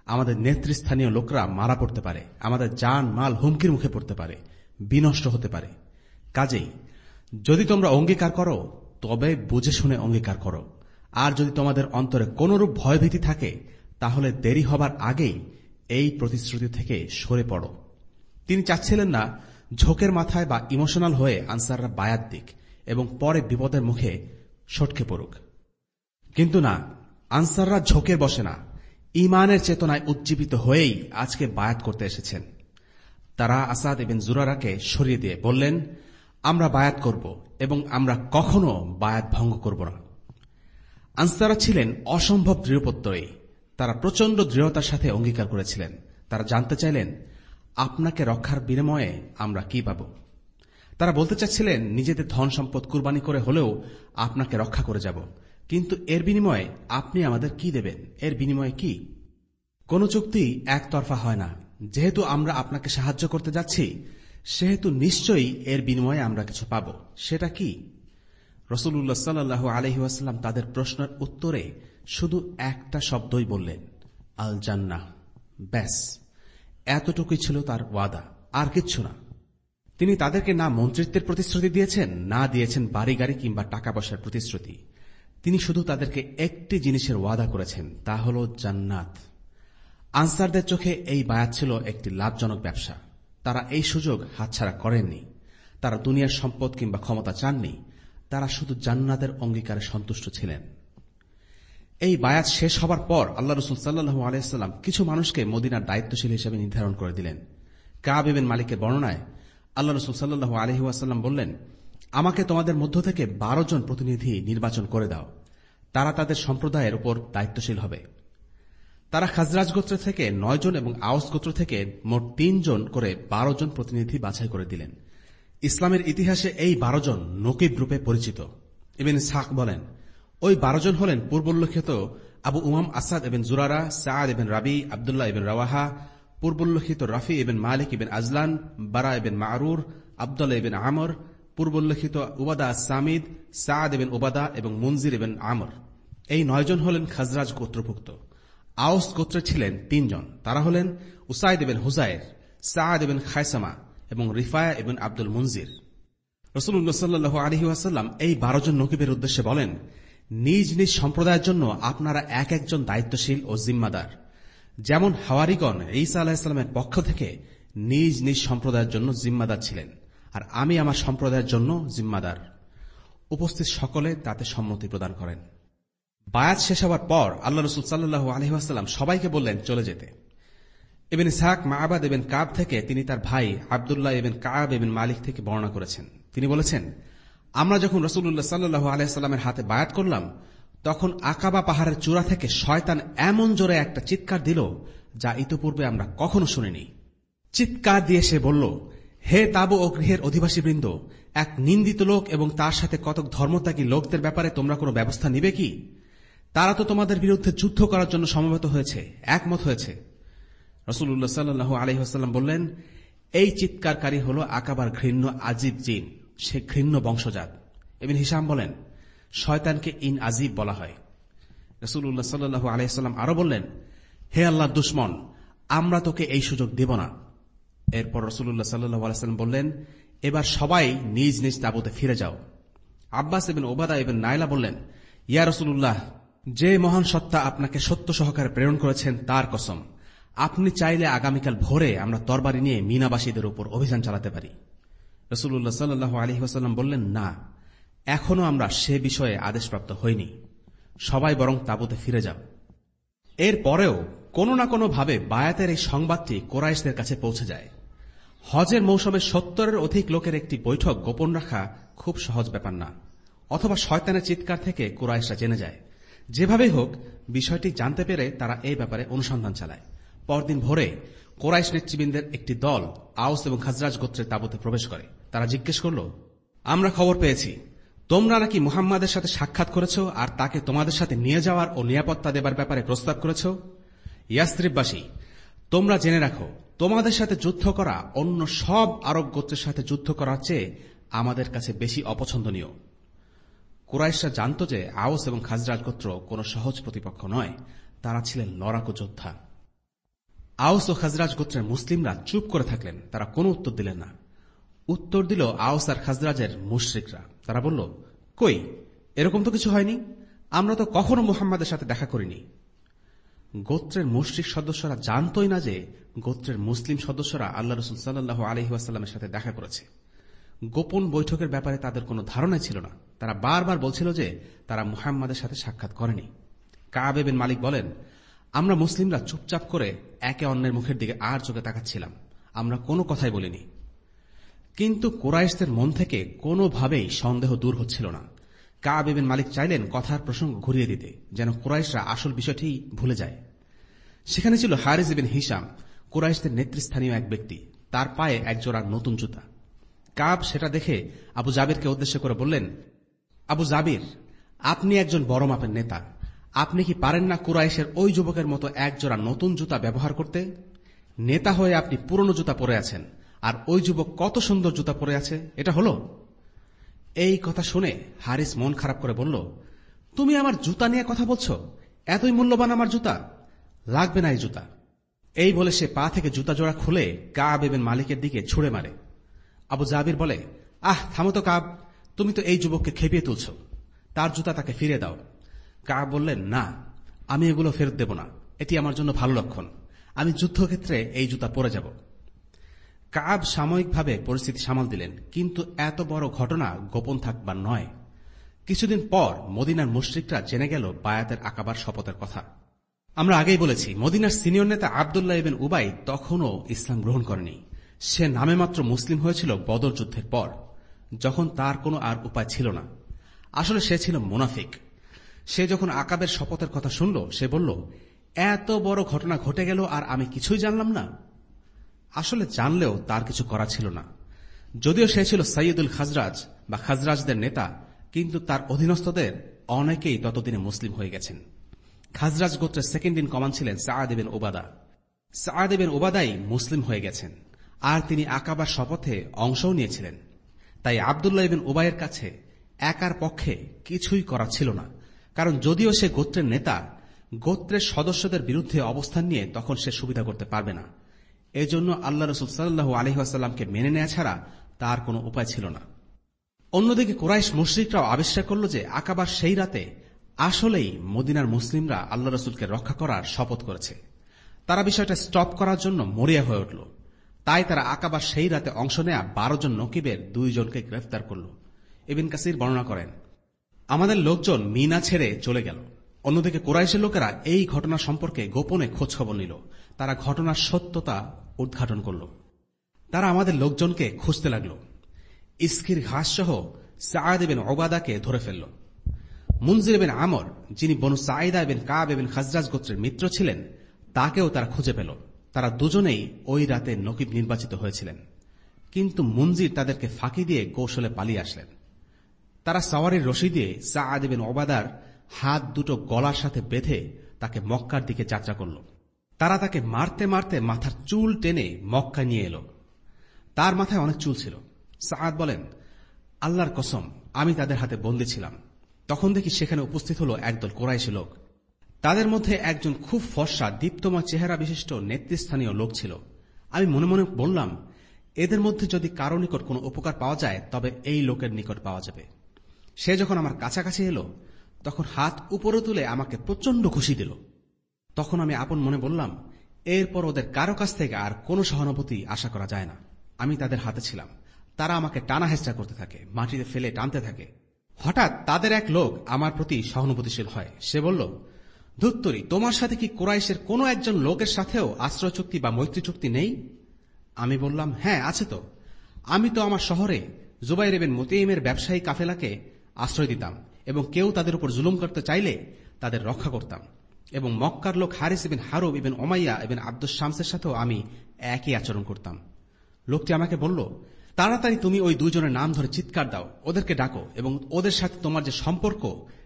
Speaker 3: আমাদের নেতৃস্থানীয় লোকরা মারা পড়তে পারে, আমাদের জান মাল হুমকির মুখে পড়তে পারে, বিনষ্ট হতে পারে। কাজেই যদি তোমরা অঙ্গীকার করো তবে বুঝে শুনে অঙ্গীকার করো, আর যদি তোমাদের অন্তরে কোনরূপ ভয়ভীতি থাকে তাহলে দেরি হবার আগেই এই প্রতিশ্রুতি থেকে সরে পড়ো। তিনি চাচ্ছিলেন না ঝোঁকের মাথায় বা ইমোশনাল হয়ে আনসাররা বায়াত দিক এবং পরে বিপদের মুখে সটকে পড়ুক। কিন্তু না, আনসাররা ঝোঁকের বসে না, ঈমানের চেতনায় উজ্জীবিত হয়েই আজকে বায়াত করতে এসেছেন। তারা আসাদ ইবনে জুরারাকে সরিয়ে দিয়ে বললেন, আমরা বায়াত করব এবং আমরা কখনো বায়াত ভঙ্গ করব না। আনসাররা ছিলেন অসম্ভব দৃঢ়প্রত্যয়ী। তারা প্রচন্ড দৃঢ়তার সাথে অঙ্গীকার করেছিলেন। তারা জানতে চাইলেন, আপনাকে রক্ষার বিনিময়ে আমরা কি পাব? তারা বলতে চাচ্ছিলেন, নিজেদের ধন সম্পদ কুরবানি করে হলেও আপনাকে রক্ষা করে যাব, কিন্তু এর বিনিময়ে আপনি আমাদের কি দেবেন? এর বিনিময়ে কি? কোন চুক্তি একতরফা হয় না। যেহেতু আমরা আপনাকে সাহায্য করতে যাচ্ছি, সেহেতু নিশ্চয়ই এর বিনিময়ে আমরা কিছু পাব। সেটা কি? রাসূলুল্লাহ সাল্লাল্লাহু আলাইহি ওয়াসাল্লাম তাদের প্রশ্নের উত্তরে শুধু একটা শব্দই বললেন, আল জান্নাহ। ব্যাস, এতটুকুই ছিল তার ওয়াদা, আর কিচ্ছু না। তিনি তাদেরকে না মন্ত্রিত্বের প্রতিশ্রুতি দিয়েছেন, না দিয়েছেন বাড়ি গাড়ি কিংবা টাকা পয়সার প্রতিশ্রুতি। তিনি শুধু তাদেরকে একটি জিনিসের ওয়াদা করেছেন, তা হল জান্নাত। আনসারদের চোখে এই বায়াত ছিল একটি লাভজনক ব্যবসা। তারা এই সুযোগ হাতছাড়া করেননি। তারা দুনিয়ার সম্পদ কিংবা ক্ষমতা চাননি, তারা শুধু জান্নাতের অঙ্গীকারে সন্তুষ্ট ছিলেন। এই বায়াত শেষ হবার পর আল্লাহ রাসূল সাল্লাল্লাহু আলাইহি ওয়াসাল্লাম কিছু মানুষকে মদিনার দায়িত্বশীল হিসেবে নির্ধারণ করে দিলেন। কাব ইবনে মালিকের বর্ণনায় আল্লাহ রাসূল সাল্লাল্লাহু আলাইহি ওয়াসাল্লাম বললেন, আমাকে তোমাদের মধ্য থেকে বারো জন প্রতিনিধি নির্বাচন করে দাও, তারা তাদের সম্প্রদায়ের উপর দায়িত্বশীল হবে। তারা খাজরাজ গোত্র থেকে নয় জন এবং আওস গোত্র থেকে মোট তিন জন করে বারো জন প্রতিনিধি বাছাই করে দিলেন। ইসলামের ইতিহাসে এই বারো জন নকিব রূপে পরিচিত। ইবনে ইসহাক বলেন, ওই বারো জন হলেন পূর্বোল্লেখিত আবু উমাম আসাদ ইবনে জুরারা, সাআদ ইবনে রাবি, আব্দুল্লাহ ইবনে রাওয়াহা, পূর্বোল্লেখিত রাফি ইবনে মালিক ইবনে আজলান, বারা ইবনে মারুর, আব্দুল্লাহ ইবনে আমর, পূর্বোল্লেখিত উবাদা আস-সামিদ, সাআদ ইবনে উবাদা এবং মুনজির ইবনে আমর। এই নয়জন হলেন খাজরাজ গোত্রভুক্ত। আওস গোত্রে ছিলেন তিনজন। তারা হলেন Usaid ibn Hudair, Saad ibn Khaisama এবং রিফায়া ইবনে আব্দুল মুনজির। রাসূলুল্লাহ সাল্লাল্লাহু আলাইহি ওয়াসাল্লাম এই বারো জন নকিবের উদ্দেশ্যে বলেন, নিজ নিজ সম্প্রদায়ের জন্য আপনারা এক একজন দায়িত্বশীল ও জিম্মাদার। যেমন হাওয়ারিগণ ঈসা আলাইহিস সালামের পক্ষ থেকে নিজ নিজ সম্প্রদায়ের জন্য জিম্মাদার ছিলেন, আর আমি আমার সম্প্রদায়ের জন্য জিম্মাদার। উপস্থিত সকলে তাতে সম্মতি প্রদান করেন। বায়াত শেষ হওয়ার পর আল্লাহ রাসূল সাল্লাল্লাহু আলাইহি ওয়াসাল্লাম সবাইকে বললেন চলে যেতে। ইবনে ইসহাক মা'বাদ ইবনে কাব থেকে তিনি তার ভাই আব্দুল্লাহ ইবনে কাব ইবনে মালিক থেকে বর্ণনা করেছেন। তিনি বলেছেন, আমরা যখন রাসূলুল্লাহ সাল্লাল্লাহু আলাইহি ওয়াসাল্লামের হাতে বায়াত করলাম, তখন আকাবা পাহাড়ের চূড়া থেকে শয়তান এমন জোরে একটা চিৎকার দিল যা ইতোপূর্বে আমরা কখনো শুনিনি। চিৎকার দিয়ে সে বলল, হে তাবু ও গৃহের অধিবাসীবৃন্দ, এক নিন্দিত লোক এবং তার সাথে কতক ধর্মত্যাগী লোকদের ব্যাপারে তোমরা কোনো ব্যবস্থা নিবে কি? তারা তো তোমাদের বিরুদ্ধে যুদ্ধ করার জন্য সমবেত হয়েছে, একমত হয়েছে। রাসূলুল্লাহ সাল্লাল্লাহু আলাইহি ওয়াসাল্লাম বললেন, এই চিৎকারকারী হল আকাবার ঘৃণ্য আজিব জিন, সে ঘৃণ্য বংশজাত। ইবনে হিশাম বলেন, শয়তানকে ইন আজিব বলা হয়। রাসূলুল্লাহ সাল্লাল্লাহু আলাইহি ওয়াসাল্লাম আরো বললেন, হে আল্লাহর দুশমন, আমরা তোকে এই সুযোগ দেব না। এরপর রাসূলুল্লাহ সাল্লাল্লাহু আলাইহি ওয়াসাল্লাম বললেন, এবার সবাই নিজ নিজ তাঁবুতে ফিরে যাও। আব্বাস ইবনে উবাদা ইবনে নাইলা বললেন, ইয়া রাসূলুল্লাহ, যে মহান সত্তা আপনাকে সত্য সহকারে প্রেরণ করেছেন তার কসম, আপনি চাইলে আগামীকাল ভোরে আমরা তরবারি নিয়ে মিনাবাসীদের উপর অভিযান চালাতে পারি। রাসূলুল্লাহ সাল্লাল্লাহু আলাইহি ওয়াসাল্লাম বললেন, না, এখনো আমরা সে বিষয়ে আদেশপ্রাপ্ত হইনি, সবাই বরং তাঁবুতে ফিরে যাও। এর পরেও কোনো না কোনো ভাবে বায়াতের এই সংবাদটি কোরাইশদের কাছে পৌঁছে যায়। হজের মৌসুমে সত্তরের অধিক লোকের একটি বৈঠক গোপন রাখা খুব সহজ ব্যাপার না, অথবা শয়তানের চিৎকার থেকে কোরাইশরা জেনে যায়। যেভাবেই হোক বিষয়টি জানতে পেরে তারা এই ব্যাপারে অনুসন্ধান চালায়। পরদিন ভোরে কোরাইশ নেতৃবৃন্দের একটি দল আওস এবং খাজরাজ গোত্রের তাঁবুতে প্রবেশ করে। তারা জিজ্ঞেস করল, আমরা খবর পেয়েছি তোমরা নাকি মুহাম্মাদের সাথে সাক্ষাৎ করেছ আর তাকে তোমাদের সাথে নিয়ে যাওয়ার ও নিরাপত্তা দেবার ব্যাপারে প্রস্তাব করেছ। ইয়াসরিববাসী, তোমরা জেনে রাখো, তোমাদের সাথে যুদ্ধ করা অন্য সব আরব গোত্রের সাথে যুদ্ধ করার চেয়ে আমাদের কাছে বেশি অপছন্দনীয়। কুরাইশরা জানত যে আওস এবং খাজরাজ গোত্র কোন সহজ প্রতিপক্ষ নয়, তারা ছিলেন লড়াকু যোদ্ধা। আওস ও খাজরাজ গোত্রের মুসলিমরা চুপ করে থাকলেন, তারা কোনো উত্তর দিলেন না। উত্তর দিল আওস আর খাজরাজের মুশরিকরা। তারা বলল, কই, এরকম তো কিছু হয়নি, আমরা তো কখনো মুহাম্মাদের সাথে দেখা করিনি। গোত্রের মুশরিক সদস্যরা জানতই না যে গোত্রের মুসলিম সদস্যরা আল্লাহ রাসূল সাল্লাল্লাহু আলাইহি ওয়াসাল্লামের সাথে দেখা করেছে। গোপন বৈঠকের ব্যাপারে তাদের কোনো ধারণাই ছিল না। তারা বারবার বলছিল যে তারা মুহাম্মাদের সাথে সাক্ষাৎ করেনি। কাব ইবনে মালিক বলেন, আমরা মুসলিমরা চুপচাপ করে একে অন্যের মুখের দিকে আর চোখে তাকাচ্ছিলাম, আমরা কোনো কথাই বলিনি। কিন্তু কুরাইশদের মন থেকে কোনোভাবেই সন্দেহ দূর হচ্ছিল না। কাব ইবনে মালিক চাইলেন কথার প্রসঙ্গ ঘুরিয়ে দিতে, যেন কুরাইশরা আসল বিষয়টি ভুলে যায়। সেখানে ছিল হারিস ইবনে হিশাম, কুরাইশদের নেতৃস্থানীয় এক ব্যক্তি। তার পায়ে একজোড়া নতুন জুতা। কাব সেটা দেখে আবু জাবিরকে উদ্দেশ্য করে বললেন, আবু জাবির, আপনি একজন বড় মাপের নেতা, আপনি কি পারেন না কুরাইশের ওই যুবকের মতো একজোড়া নতুন জুতা ব্যবহার করতে? নেতা হয়ে আপনি পুরনো জুতা পরে আছেন, আর ওই যুবক কত সুন্দর জুতা পরে আছে, এটা হলো? এই কথা শুনে হারিস মন খারাপ করে বলল, তুমি আমার জুতা নিয়ে কথা বলছ? এতই মূল্যবান আমার জুতা? লাগবে না এই জুতা। এই বলে সে পা থেকে জুতা জোড়া খুলে কাব ইবনে মালিকের দিকে ছুড়ে মারে। আবু জাবির বলে, আহ, থামো তো কাব, তুমি তো এই যুবককে খেপিয়ে তুলছ, তার জুতা তাকে ফিরিয়ে দাও। কাব বললেন, না, আমি এগুলো ফেরত দেব না, এটি আমার জন্য ভালো লক্ষণ, আমি যুদ্ধক্ষেত্রে এই জুতা পরে যাব। কাব সাময়িকভাবে পরিস্থিতি সামাল দিলেন, কিন্তু এত বড় ঘটনা গোপন থাকবার নয়। কিছুদিন পর মদিনার মুশরিকরা জেনে গেল বায়াতের আকাবার শপথের কথা। আমরা আগেই বলেছি, মদিনার সিনিয়র নেতা আব্দুল্লাহ ইবনে উবাই তখনও ইসলাম গ্রহণ করেনি। সে নামে মাত্র মুসলিম হয়েছিল বদর যুদ্ধের পর, যখন তার কোনো আর উপায় ছিল না। আসলে সে ছিল মুনাফিক। সে যখন আকাবের শপথের কথা শুনল, সে বলল, এত বড় ঘটনা ঘটে গেল আর আমি কিছুই জানলাম না। আসলে জানলেও তার কিছু করা ছিল না। যদিও সে ছিল সাইয়্যিদুল খাজরাজ বা খাজরাজদের নেতা, কিন্তু তার অধীনস্থদের অনেকেই ততদিনে মুসলিম হয়ে গেছেন। খাজরাজ গোত্রের সেকেন্ড ইন কমান্ড ছিলেন সাআদ ইবনে উবাদা। সাআদ ইবনে উবাদাই মুসলিম হয়ে গেছেন, আর তিনি আকাবার শপথে অংশও নিয়েছিলেন। তাই আব্দুল্লাহ ইবনে উবাইয়ের কাছে একার পক্ষে কিছুই করা ছিল না, কারণ যদিও সে গোত্রের নেতা, গোত্রের সদস্যদের বিরুদ্ধে অবস্থান নিয়ে তখন সে সুবিধা করতে পারবে না। এজন্য আল্লাহ রাসূল সাল্লাল্লাহু আলাইহি ওয়াসাল্লামকে মেনে নেওয়া ছাড়া তার কোনো উপায় ছিল না। অন্যদিকে কুরাইশ মুশরিকরাও আবিষ্কার করল যে আকাবার সেই রাতে আসলেই মদিনার মুসলিমরা আল্লাহ রাসূলকে রক্ষা করার শপথ করেছে। তারা বিষয়টা স্টপ করার জন্য মরিয়া হয়ে উঠল। তাই তারা আকাবার সেই রাতে অংশ নেয়া বারো জন নকিবের দুইজনকে গ্রেফতার করল। ইবনে কাসির বর্ণনা করেন, আমাদের লোকজন মিনা ছেড়ে চলে গেল। অন্যদিকে কুরাইশের লোকেরা এই ঘটনা সম্পর্কে গোপনে খোঁজখবর নিল। তারা ঘটনার সত্যতা উদ্ঘাটন করল। তারা আমাদের লোকজনকে খুঁজতে লাগল। ইস্কির ঘাস সহ সাআদ ইবনে উবাদাকে ধরে ফেলল। মুনজির ইবনে আমর, যিনি বনু সাঈদা ইবনে কাব ইবনে খাজরাজ গোত্রের মিত্র ছিলেন, তাকেও তারা খুঁজে পেল। তারা দুজনেই ওই রাতে নকিব নির্বাচিত হয়েছিলেন, কিন্তু মুনজির তাদেরকে ফাঁকি দিয়ে কৌশলে পালিয়ে আসলেন। তারা সাওয়ারির রশি দিয়ে সাআদ ইবনে উবাদার হাত দুটো গলার সাথে বেঁধে তাকে মক্কার দিকে যাত্রা করল। তারা তাকে মারতে মারতে মাথার চুল টেনে মক্কায় নিয়ে এল। তার মাথায় অনেক চুল ছিল। সাআদ বলেন, আল্লাহর কসম, আমি তাদের হাতে বন্দী ছিলাম। তখন দেখি সেখানে উপস্থিত হল একদল কোরাইশি লোক। তাদের মধ্যে একজন খুব ফর্সা দীপ্তময় চেহারা বিশিষ্ট নেতৃস্থানীয় লোক ছিল। আমি মনে মনে বললাম, এদের মধ্যে যদি কারো নিকট কোনো উপকার পাওয়া যায় তবে এই লোকের নিকট পাওয়া যাবে। সে যখন আমার কাছাকাছি এলো, তখন হাত উপরে তুলে আমাকে প্রচন্ড খুশি দিল। তখন আমি আপন মনে বললাম, এরপর ওদের কারো কাছ থেকে আর কোনো সহানুভূতি আশা করা যায় না। আমি তাদের হাতে ছিলাম। তারা আমাকে টানা হেঁচড়া করতে থাকে, মাটিতে ফেলে টানতে থাকে। হঠাৎ তাদের এক লোক আমার প্রতি সহানুভূতিশীল হয়। সে বলল, ধুত্তরি, তোমার সাথে কি কুরাইশের কোন একজন লোকের সাথেও আশ্রয় চুক্তি বা মৈত্রী চুক্তি নেই? আমি বললাম, হ্যাঁ, আছে তো। আমি তো আমার শহরে জুবাইর ইবনে মুতাইমের ব্যবসায়ী কাফেলাকে আশ্রয় দিতাম, এবং কেউ তাদের উপর জুলুম করতে চাইলে তাদের রক্ষা করতাম। এবং মক্কার লোক হারিস ইবনে হারব ইবনে উমাইয়া ইবনে আব্দুস শামসের সাথেও আমি একই আচরণ করতাম। লোকটি আমাকে বলল, তাড়াতাড়ি তুমি ওই দুজনের নাম ধরে চিৎকার দাও, ওদেরকে ডাকো, এবং ওদের সাথে তোমার যে সম্পর্ক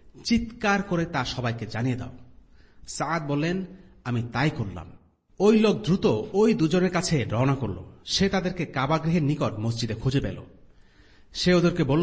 Speaker 3: চিৎকার করে তা সবাইকে জানিয়ে দাও। সাআদ বললেন, আমি তাই করলাম। ওই লোক দ্রুত ওই দুজনের কাছে রওনা করল। সে তাদেরকে কাবাগৃহের নিকট মসজিদে খুঁজে পেল। সে ওদেরকে বলল,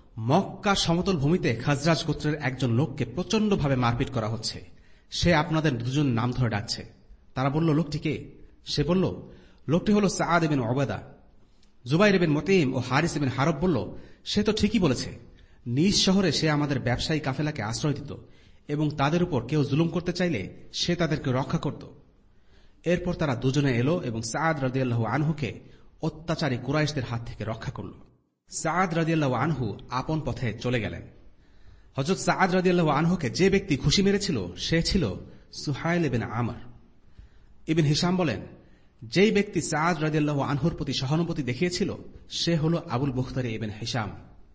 Speaker 3: মক্কা সমতল ভূমিতে খাজরাজ গোত্রের একজন লোককে প্রচন্ডভাবে মারপিট করা হচ্ছে। সে আপনাদের দুজন নাম ধরে ডাকছে। তারা বলল, লোকটি কে?
Speaker 2: সে বলল, লোকটি হল সাআদ ইবনে উবাদা। জুবাইর ইবনে মুতঈম ও হারিস ইবনে হারব বলল, সে তো ঠিকই বলেছে। নিজ শহরে সে আমাদের ব্যবসায়ী কাফেলাকে আশ্রয় দিত এবং তাদের উপর কেউ জুলুম করতে চাইলে সে তাদেরকে রক্ষা করত। এরপর তারা দুজনে এলো এবং সাআদ রাদিয়াল্লাহু আনহুকে অত্যাচারী কুরাইশদের হাত থেকে রক্ষা করল। সাআদ রাদিয়াল্লাহু আনহু আপন পথে চলে গেলেন। হযরত সাআদ রাদিয়াল্লাহু আনহুকে যে ব্যক্তি খুশি মেরেছিল সে ছিল সুহাইল ইবনে আমর। ইবনে হিশাম বলেন, যেই ব্যক্তি সাআদ রাদিয়াল্লাহু আনহুর প্রতি সহানুভূতি দেখিয়েছিল সে হল Abul Bukhtari ibn Hisham.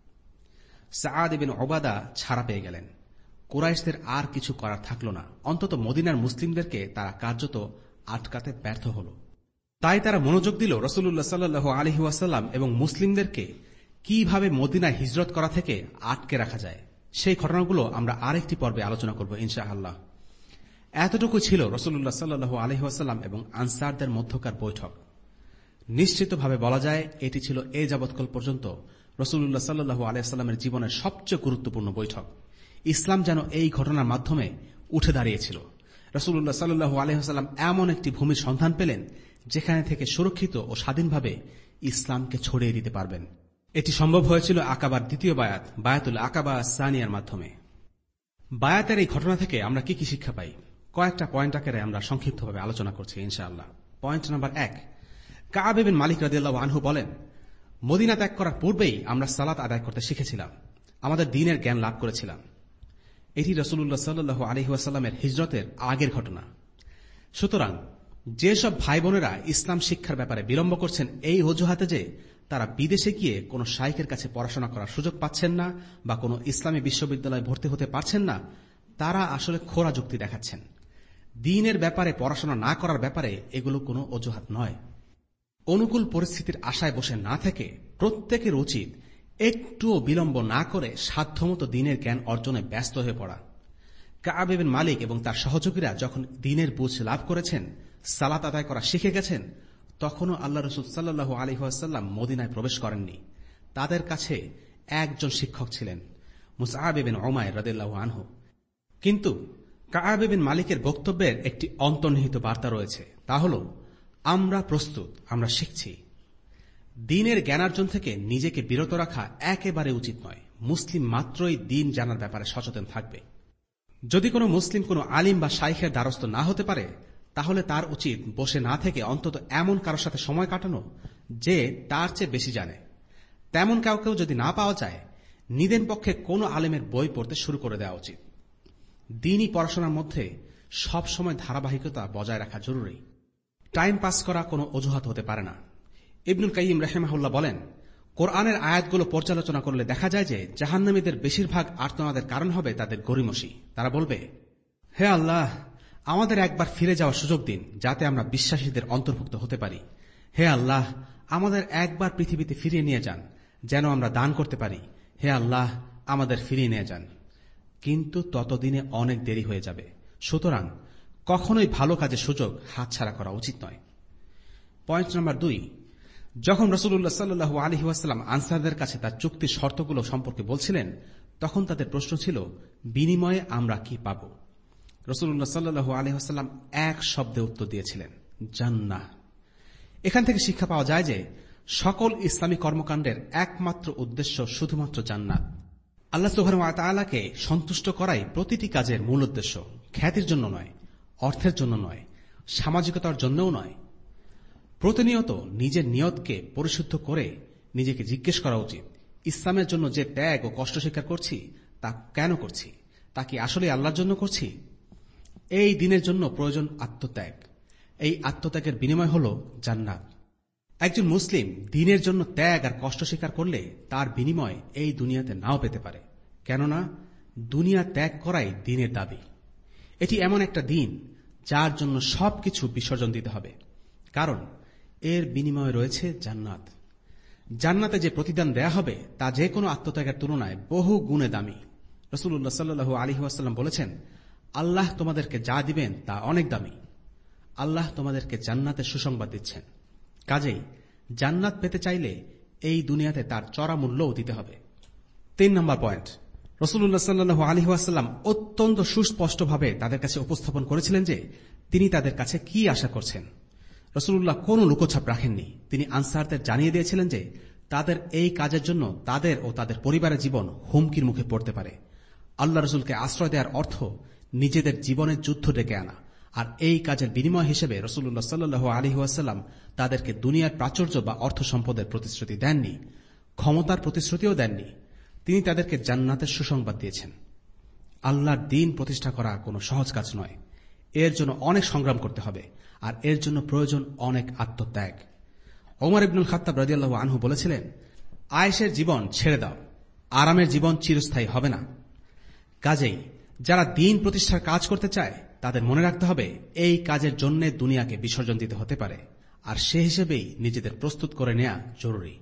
Speaker 2: Saad ibn Ubada ছাড়া পেয়ে গেলেন। কুরাইশদের আর কিছু করার থাকল না, অন্তত মদিনার মুসলিমদেরকে তারা কার্যত আটকাতে ব্যর্থ হল। তাই তারা মনোযোগ দিল রাসূলুল্লাহ সাল্লাল্লাহু আলাইহি ওয়াসাল্লাম এবং মুসলিমদেরকে কিভাবে মদিনায় হিজরত করা থেকে আটকে রাখা যায়। সেই ঘটনাগুলো আমরা আরেকটি পর্বে আলোচনা করব ইনশাআল্লাহ। এতটুকু ছিল রাসূলুল্লাহ সাল্লাল্লাহু আলাইহি ওয়াসাল্লাম এবং আনসারদের মধ্যকার বৈঠক। নিশ্চিতভাবে বলা যায় এটি ছিল এ যাবৎকাল পর্যন্ত রাসূলুল্লাহ সাল্লাল্লাহু আলাইহি ওয়াসাল্লামের জীবনের সবচেয়ে গুরুত্বপূর্ণ বৈঠক। ইসলাম যেন এই ঘটনার মাধ্যমে উঠে দাঁড়িয়েছিল। রাসূলুল্লাহ সাল্লাল্লাহু আলাইহি ওয়াসাল্লাম এমন একটি ভূমির সন্ধান পেলেন যেখানে থেকে সুরক্ষিত ও স্বাধীনভাবে ইসলামকে ছড়িয়ে দিতে পারবেন। এটি সম্ভব হয়েছিল আকাবার দ্বিতীয় বায়াত, বায়াতুল আকাবা সানিয়ার মাধ্যমে। বায়াতের এই ঘটনা থেকে আমরা কি কি শিক্ষা পাই? কয়েকটা পয়েন্ট আকারে আমরা সংক্ষিপ্তভাবে আলোচনা করছি ইনশাআল্লাহ। পয়েন্ট নাম্বার এক, কাব ইবনে মালিক রাদিয়াল্লাহু আনহু বলেন, মদিনা ত্যাগ করার পূর্বেই আমরা সালাত আদায় করতে শিখেছিলাম, আমাদের দ্বীনের জ্ঞান লাভ করেছিলাম। এটি রাসূলুল্লাহ সাল্লাল্লাহু আলাইহি ওয়াসাল্লামের হিজরতের আগের ঘটনা। সুতরাং যেসব ভাই বোনেরা ইসলাম শিক্ষার ব্যাপারে বিলম্ব করছেন এই অজুহাতে যে তারা বিদেশে গিয়ে কোন শাইখের কাছে পড়াশোনা করার সুযোগ পাচ্ছেন না বা কোন ইসলামী বিশ্ববিদ্যালয়ে ভর্তি হতে পারছেন না, তারা আসলে খোরা যুক্তি দেখাচ্ছেন। দ্বীনের ব্যাপারে পড়াশোনা না করার ব্যাপারে এগুলো কোনো অজুহাত নয়। অনুকূল পরিস্থিতির আশায় বসে না থেকে প্রত্যেকের উচিত একটুও বিলম্ব না করে সাধ্যমতো দ্বীনের জ্ঞান অর্জনে ব্যস্ত হয়ে পড়া। কাব ইবনে মালিক এবং তার সহযোগীরা যখন দ্বীনের বুঝ লাভ করেছেন, সালাত আদায় করা শিখে গেছেন, তখনও আল্লাহ রাসূল সাল্লাল্লাহু আলাইহি ওয়াসাল্লাম মদিনায় প্রবেশ করেননি। তাদের কাছে একজন শিক্ষক ছিলেন, মুসআব ইবনে উমাইর রাদিয়াল্লাহু আনহু। কিন্তু কাব ইবনে মালিকের বক্তব্যের একটি অন্তর্নিহিত বার্তা রয়েছে, তা হল আমরা প্রস্তুত, আমরা শিখছি। দ্বীনের জ্ঞানার্জন থেকে নিজেকে বিরত রাখা একেবারে উচিত নয়। মুসলিম মাত্রই দ্বীন জানার ব্যাপারে সচেতন থাকবে। যদি কোনো মুসলিম কোনো আলিম বা শাইখের দ্বারস্থ না হতে পারে, তাহলে তার উচিত বসে না থেকে অন্তত এমন কারোর সাথে সময় কাটানো যে তার চেয়ে বেশি জানে। তেমন কাউকেও যদি না পাওয়া যায়, নিদেন পক্ষে কোনো আলেমের বই পড়তে শুরু করে দেওয়া উচিত। দ্বীনি পড়াশোনার মধ্যে সব সময় ধারাবাহিকতা বজায় রাখা জরুরি। টাইম পাস করা কোনো অজুহাত হতে পারে না। ইবনুল কাইয়িম রাহিমাহুল্লাহ বলেন, কোরআনের আয়াতগুলো পর্যালোচনা করলে দেখা যায় যে জাহান্নামীদের বেশিরভাগ আর্তনাদের কারণ হবে তাদের গরিমসি। তারা বলবে, হে আল্লাহ, আমাদের একবার ফিরে যাওয়ার সুযোগ দিন যাতে আমরা বিশ্বাসীদের অন্তর্ভুক্ত হতে পারি। হে আল্লাহ, আমাদের একবার পৃথিবীতে ফিরিয়ে নিয়ে যান যেন আমরা দান করতে পারি। হে আল্লাহ, আমাদের ফিরিয়ে নিয়ে যান। কিন্তু ততদিনে অনেক দেরি হয়ে যাবে। সুতরাং কখনোই ভালো কাজের সুযোগ হাতছাড়া করা উচিত নয়। পয়েন্ট নম্বর দুই, যখন রাসূলুল্লাহ সাল্লাল্লাহু আলাইহি ওয়াসাল্লাম আনসারদের কাছে তার চুক্তির শর্তগুলো সম্পর্কে বলছিলেন, তখন তাদের প্রশ্ন ছিল, বিনিময়ে আমরা কি পাব? রাসূলুল্লাহ সাল্লাল্লাহু আলাইহি ওয়াসাল্লাম এক শব্দে উত্তর দিয়েছিলেন, জান্নাহ। এখান থেকে শিক্ষা পাওয়া যায় যে সকল ইসলামী কর্মকাণ্ডের একমাত্র উদ্দেশ্য শুধুমাত্র জান্নাত। আল্লাহ সুবহানাহু ওয়া তাআলাকে সন্তুষ্ট করাই প্রতিটি কাজের মূল উদ্দেশ্য। খ্যাতির জন্য নয়, অর্থের জন্য নয়, সামাজিকতার জন্যও নয়। প্রতিনিয়ত নিজের নিয়তকে পরিশুদ্ধ করে নিজেকে জিজ্ঞেস করা উচিত, ইসলামের জন্য যে ত্যাগ ও কষ্ট স্বীকার করছি তা কেন করছি? তা কি আসলে আল্লাহর জন্য করছি? এই দিনের জন্য প্রয়োজন আত্মত্যাগ। এই আত্মত্যাগের বিনিময় হল জান্নাত। একজন মুসলিম দিনের জন্য ত্যাগ আর কষ্ট স্বীকার করলে তার বিনিময় এই দুনিয়াতে নাও পেতে পারে। কেননা দুনিয়া ত্যাগ করাই দিনের দাবি। এটি এমন একটা দিন যার জন্য সবকিছু বিসর্জন দিতে হবে, কারণ এর বিনিময়ে রয়েছে জান্নাত। জান্নাতে যে প্রতিদান দেয়া হবে তা যে কোনো আত্মত্যাগের তুলনায় বহু গুণে দামি। রাসূলুল্লাহ সাল্লাল্লাহু আলাইহি ওয়াসাল্লাম বলেছেন, আল্লাহ তোমাদেরকে যা দিবেন তা অনেক দামি। আল্লাহ তোমাদেরকে জান্নাতের সুসংবাদ দিচ্ছেন। কাজেই জান্নাত পেতে চাইলে এই দুনিয়াতে তার চড়া মূল্যও দিতে হবে। তিন নম্বর পয়েন্ট, রাসূলুল্লাহ সাল্লাল্লাহু আলাইহি ওয়াসাল্লাম অত্যন্ত সুস্পষ্টভাবে তাদের কাছে উপস্থাপন করেছিলেন যে তিনি তাদের কাছে কি আশা করছেন। রাসূলুল্লাহ কোনো লুকোছাপ রাখেননি। তিনি আনসারদের জানিয়ে দিয়েছিলেন যে তাদের এই কাজের জন্য তাদের ও তাদের পরিবারের জীবন হুমকির মুখে পড়তে পারে। আল্লাহ রসুলকে আশ্রয় দেওয়ার অর্থ নিজেদের জীবনের যুদ্ধ ডেকে আনা, আর এই কাজের বিনিময় হিসেবে রাসূলুল্লাহ সাল্লাল্লাহু আলাইহি ওয়াসাল্লাম তাদেরকে দুনিয়ার প্রাচুর্য বা অর্থ সম্পদের প্রতিশ্রুতি দেননি, ক্ষমতার প্রতিশ্রুতিও দেননি। তিনি তাদেরকে জান্নাতের সুসংবাদ দিয়েছেন। আল্লাহর দ্বীন প্রতিষ্ঠা করা কোনো সহজ কাজ নয়। এর জন্য অনেক সংগ্রাম করতে হবে, আর এর জন্য প্রয়োজন অনেক আত্মত্যাগ। ওমর ইবনুল খাত্তাব রাদিয়াল্লাহু আনহু বলেছিলেন, আয়েশের জীবন ছেড়ে দাও, আরামের জীবন চিরস্থায়ী হবে না। কাজেই যারা দ্বীন প্রতিষ্ঠার কাজ করতে চায় তাদের মনে রাখতে হবে এই কাজের জন্য দুনিয়াকে বিসর্জন দিতে হতে পারে, আর সে হিসেবেই নিজেদের প্রস্তুত করে নেওয়া জরুরি।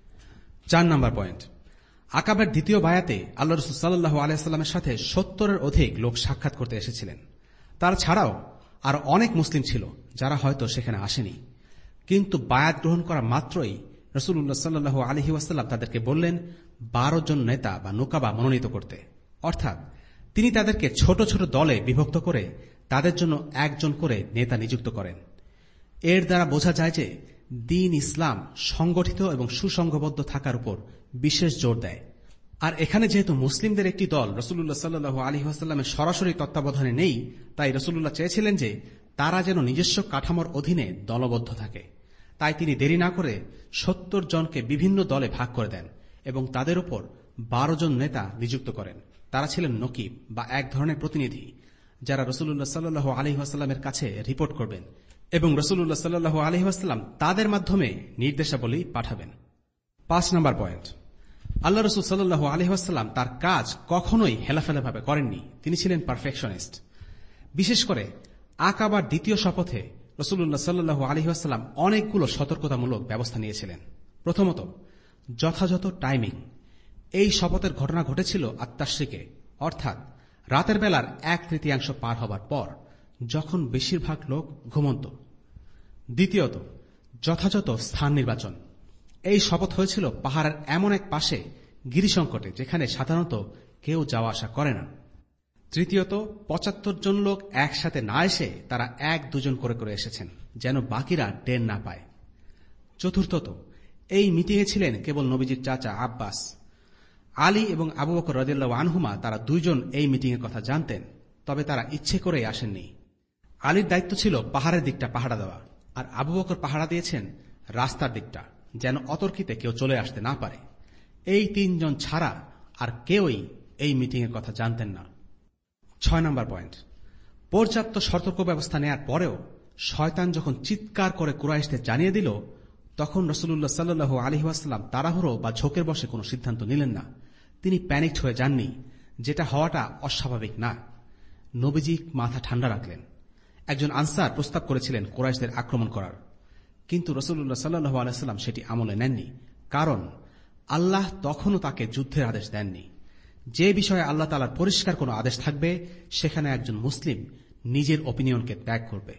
Speaker 2: চার নম্বর পয়েন্ট, আকাবের দ্বিতীয় বায়াতে আল্লাহ রাসূল সাল্লাল্লাহু আলাইহি ওয়াসাল্লামের সাথে সত্তরের অধিক লোক সাক্ষাৎ করতে এসেছিলেন। তারা ছাড়াও আর অনেক মুসলিম ছিল যারা হয়তো সেখানে আসেনি, কিন্তু বায়াত গ্রহণ করা মাত্রই রাসূলুল্লাহ সাল্লাল্লাহু আলাইহি ওয়াসাল্লাম তাদেরকে বললেন বারো জন নেতা বা নুকাবা মনোনীত করতে। অর্থাৎ তিনি তাদেরকে ছোট ছোট দলে বিভক্ত করে তাদের জন্য একজন করে নেতা নিযুক্ত করেন। এর দ্বারা বোঝা যায় যে দ্বীন ইসলাম সংগঠিত এবং সুসংঘবদ্ধ থাকার উপর বিশেষ জোর দেয়। আর এখানে যেহেতু মুসলিমদের একটি দল রাসূলুল্লাহ সাল্লাল্লাহু আলাইহি ওয়াসাল্লামের সরাসরি তত্ত্বাবধানে নেই, তাই রাসূলুল্লাহ চেয়েছিলেন যে তারা যেন নিজস্ব কাঠামোর অধীনে দলবদ্ধ থাকে। তাই তিনি দেরি না করে সত্তর জনকে বিভিন্ন দলে ভাগ করে দেন এবং তাদের উপর বারো জন নেতা নিযুক্ত করেন। তারা ছিলেন নকিব বা এক ধরনের প্রতিনিধি, যারা রাসূলুল্লাহ সাল্লাল্লাহু আলাইহি ওয়াসাল্লামের কাছে রিপোর্ট করবেন এবং রাসূলুল্লাহ সাল্লাল্লাহু আলাইহি ওয়াসাল্লাম তাদের মাধ্যমে নির্দেশাবলী পাঠাবেন। পাঁচ নম্বর পয়েন্ট, আল্লাহ রাসূল সাল্লাল্লাহু আলাইহি ওয়াসাল্লাম তার কাজ কখনোই হেলাফেলাভাবে করেননি। তিনি ছিলেন পারফেকশনিস্ট। বিশেষ করে আকাবার দ্বিতীয় শপথে রাসূলুল্লাহ সাল্লাল্লাহু আলাইহি ওয়াসাল্লাম অনেকগুলো সতর্কতামূলক ব্যবস্থা নিয়েছিলেন। প্রথমত, যথাযথ টাইমিং। এই শপথের ঘটনা ঘটেছিল আত-তাশরিকে, অর্থাৎ রাতের বেলার এক তৃতীয়াংশ পার হবার পর, যখন বেশিরভাগ লোক ঘুমন্ত। দ্বিতীয়ত, যথাযথ স্থান নির্বাচন। এই শপথ হয়েছিল পাহাড়ের এমন এক পাশে গিরিসংকটে যেখানে সাধারণত কেউ যাওয়া আসা করে না। তৃতীয়ত, পঁচাত্তর জন লোক একসাথে না এসে তারা এক দুজন করে করে এসেছেন, যেন বাকিরা টের না পায়। চতুর্থত, এই মিটিংয়ে ছিলেন কেবল নবীজির চাচা আব্বাস। আলী এবং আবু বকর রাদিয়াল্লাহু আনহুমা তারা দুইজন এই মিটিংয়ের কথা জানতেন, তবে তারা ইচ্ছে করেই আসেননি। আলীর দায়িত্ব ছিল পাহাড়ের দিকটা পাহারা দেওয়া, আর আবু বকর পাহারা দিয়েছেন রাস্তার দিকটা, যেন অতর্কিতে কেউ চলে আসতে না পারে। এই তিনজন ছাড়া আর কেউই এই মিটিংয়ের কথা জানতেন না। ছয় নম্বর পয়েন্ট, পর্যাপ্ত সতর্ক ব্যবস্থা নেয়ার পরেও শয়তান যখন চিৎকার করে কুরাইশদের জানিয়ে দিল, তখন রাসূলুল্লাহ সাল্লাল্লাহু আলাইহি ওয়াসাল্লাম তাড়াহুড়ো বা ঝোঁকের বশে কোনো সিদ্ধান্ত নিলেন না। তিনি প্যানিকড হয়ে যাননি, যেটা হওয়াটা অস্বাভাবিক না। নবীজি মাথা ঠান্ডা রাখলেন। একজন আনসার প্রস্তাব করেছিলেন কুরাইশদের আক্রমণ করার, কিন্তু রাসূলুল্লাহ সাল্লাল্লাহু আলাইহি ওয়াসাল্লাম সেটি আমলে নেননি, কারণ আল্লাহ তখনও তাকে যুদ্ধের আদেশ দেননি। যে বিষয়ে আল্লাহ তাআলার পরিষ্কার কোনো আদেশ থাকবে, সেখানে একজন মুসলিম নিজের অপিনিয়নকে ত্যাগ করবে।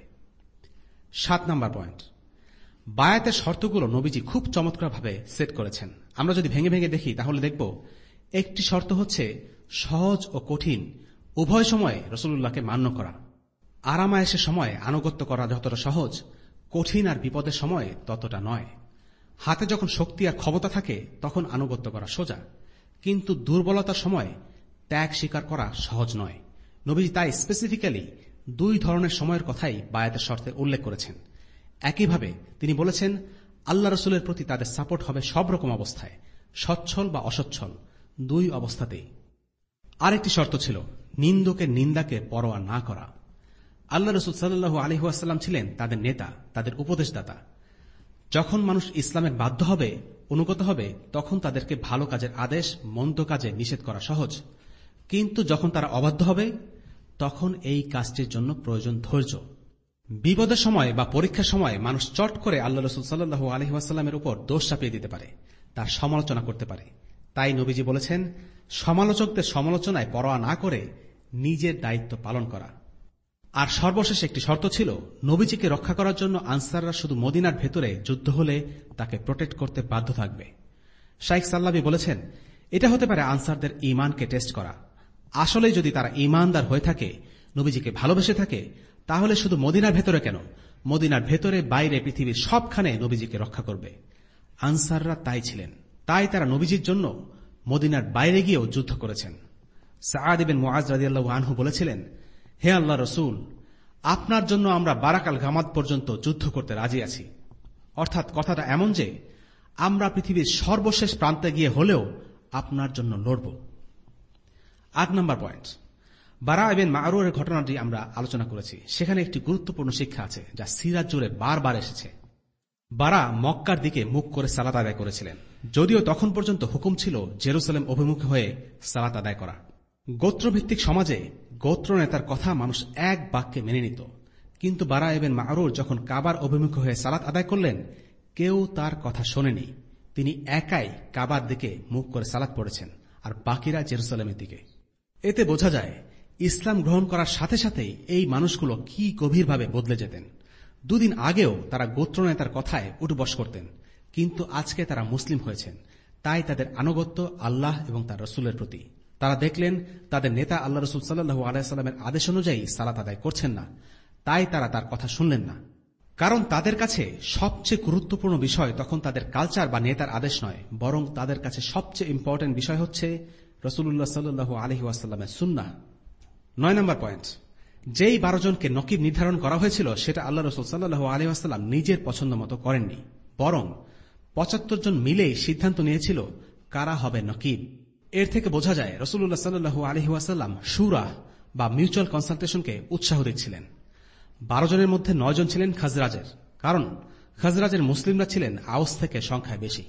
Speaker 2: সাত নম্বর পয়েন্ট, বায়াতের শর্তগুলো নবীজি খুব চমৎকারভাবে সেট করেছেন। আমরা যদি ভেঙে ভেঙে দেখি তাহলে দেখব একটি শর্ত হচ্ছে সহজ ও কঠিন উভয় সময়ে রাসূলুল্লাহকে মান্য করা। আরামায়েশের সময় আনুগত্য করা যতটা সহজ, কঠিন আর বিপদের সময়ে ততটা নয়। হাতে যখন শক্তি আর ক্ষমতা থাকে তখন আনুগত্য করা সোজা, কিন্তু দুর্বলতার সময় ত্যাগ স্বীকার করা সহজ নয়। নবীজি তাই স্পেসিফিক্যালি দুই ধরনের সময়ের কথাই বায়াতের শর্তে উল্লেখ করেছেন। একইভাবে তিনি বলেছেন আল্লাহ রসুলের প্রতি তাদের সাপোর্ট হবে সব রকম অবস্থায়, সচ্ছল বা অসচ্ছল, দুই অবস্থাতেই। আরেকটি শর্ত ছিল নিন্দুকের নিন্দাকে পরোয়া না করা। আল্লাহ রসুল সাল্লাল্লাহু আলাইহি ওয়াসাল্লাম ছিলেন তাদের নেতা, তাদের উপদেশদাতা। যখন মানুষ ইসলামের বাধ্য হবে, অনুগত হবে, তখন তাদেরকে ভালো কাজের আদেশ, মন্দ কাজে নিষেধ করা সহজ। কিন্তু যখন তারা অবাধ্য হবে, তখন এই কাজটির জন্য প্রয়োজন ধৈর্য। বিপদের সময় বা পরীক্ষার সময় মানুষ চট করে আল্লাহ রসুল সাল্লাল্লাহু আলাইহি ওয়াসাল্লামের উপর দোষ চাপিয়ে দিতে পারে, তার সমালোচনা করতে পারে। তাই নবীজি বলেছেন, সমালোচকদের সমালোচনায় পরোয়া না করে নিজের দায়িত্ব পালন করা। আর সর্বশেষ একটি শর্ত ছিল নবীজিকে রক্ষা করার জন্য আনসাররা শুধু মদিনার ভেতরে যুদ্ধ হলে তাকে প্রোটেক্ট করতে বাধ্য থাকবে। শাইখ সাল্লাবি বলেছেন, এটা হতে পারে আনসারদের ঈমানকে টেস্ট করা। আসলে যদি তারা ঈমানদার হয়ে থাকে, নবীজিকে ভালোবেসে থাকে, তাহলে শুধু মদিনার ভেতরে কেন, মদিনার ভেতরে বাইরে পৃথিবীর সবখানে নবীজিকে রক্ষা করবে। আনসাররা তাই ছিলেন, তাই তারা নবীজির জন্য মদিনার বাইরে গিয়েও যুদ্ধ করেছেন। সাআদ ইবনে মুআজ রাদিয়াল্লাহু আনহু বলেছিলেন, হে আল্লাহ রসুল, আপনার জন্য আমরা বারাকাল গামাদ পর্যন্ত যুদ্ধ করতে রাজি আছি। অর্থাৎ কথাটা এমন যে আমরা পৃথিবীর সর্বশেষ প্রান্তে গিয়ে হলেও আপনার জন্য লড়ব। আট নম্বর পয়েন্ট, বারা ইবনে মারুরের ঘটনাটি আমরা আলোচনা করেছি। সেখানে একটি গুরুত্বপূর্ণ শিক্ষা আছে যা সিরাত জুড়ে বারবার এসেছে। বারা মক্কার দিকে মুখ করে সালাত আদায় করেছিলেন, যদিও তখন পর্যন্ত হুকুম ছিল জেরুসালেম অভিমুখী হয়ে সালাত আদায় করা। গোত্রভিত্তিক সমাজে গোত্র নেতার কথা মানুষ এক বাক্যে মেনে নিত, কিন্তু বারা ইবনে মারুর যখন কাবার অভিমুখী হয়ে সালাত আদায় করলেন, কেউ তার কথা শোনেনি। তিনি একাই কাবার দিকে মুখ করে সালাত পড়েছেন, আর বাকিরা জেরুসালেমের দিকে। এতে বোঝা যায় ইসলাম গ্রহণ করার সাথে সাথেই এই মানুষগুলো কি গভীরভাবে বদলে যেতেন। দুদিন আগেও তারা গোত্র নেতার কথায় উঠবস করতেন, কিন্তু আজকে তারা মুসলিম হয়েছেন, তাই তাদের আনুগত্য আল্লাহ এবং তার রসুলের প্রতি। তারা দেখলেন তাদের নেতা আল্লাহ রসুল সাল্লাল্লাহু আলাইহি ওয়াসাল্লামের আদেশ অনুযায়ী সালাত আদায় করছেন না, তাই তারা তার কথা শুনলেন না। কারণ তাদের কাছে সবচেয়ে গুরুত্বপূর্ণ বিষয় তখন তাদের কালচার বা নেতার আদেশ নয়, বরং তাদের কাছে সবচেয়ে ইম্পর্টেন্ট বিষয় হচ্ছে রাসূলুল্লাহ সাল্লাল্লাহু আলাইহি ওয়াসাল্লামের সুন্নাহ। নয় নম্বর পয়েন্ট, যেই বারো জনকে নকিব নির্ধারণ করা হয়েছিল সেটা আল্লাহ রসুল সাল্লাল্লাহু আলাইহি ওয়াসাল্লাম নিজের পছন্দ মতো করেননি, বরং পঁচাত্তর জন মিলেই সিদ্ধান্ত নিয়েছিল কারা হবে নকিব। এর থেকে বোঝা যায় রাসূলুল্লাহ সাল্লাল্লাহু আলাইহি ওয়াসাল্লাম শুরা বা মিউচুয়াল কনসালটেশনকে উৎসাহ দিচ্ছিলেন। বারো জনের মধ্যে নয় জন ছিলেন খাজরাজের, কারণ খাজরাজের মুসলিমরা ছিলেন আউস থেকে সংখ্যায় বেশি।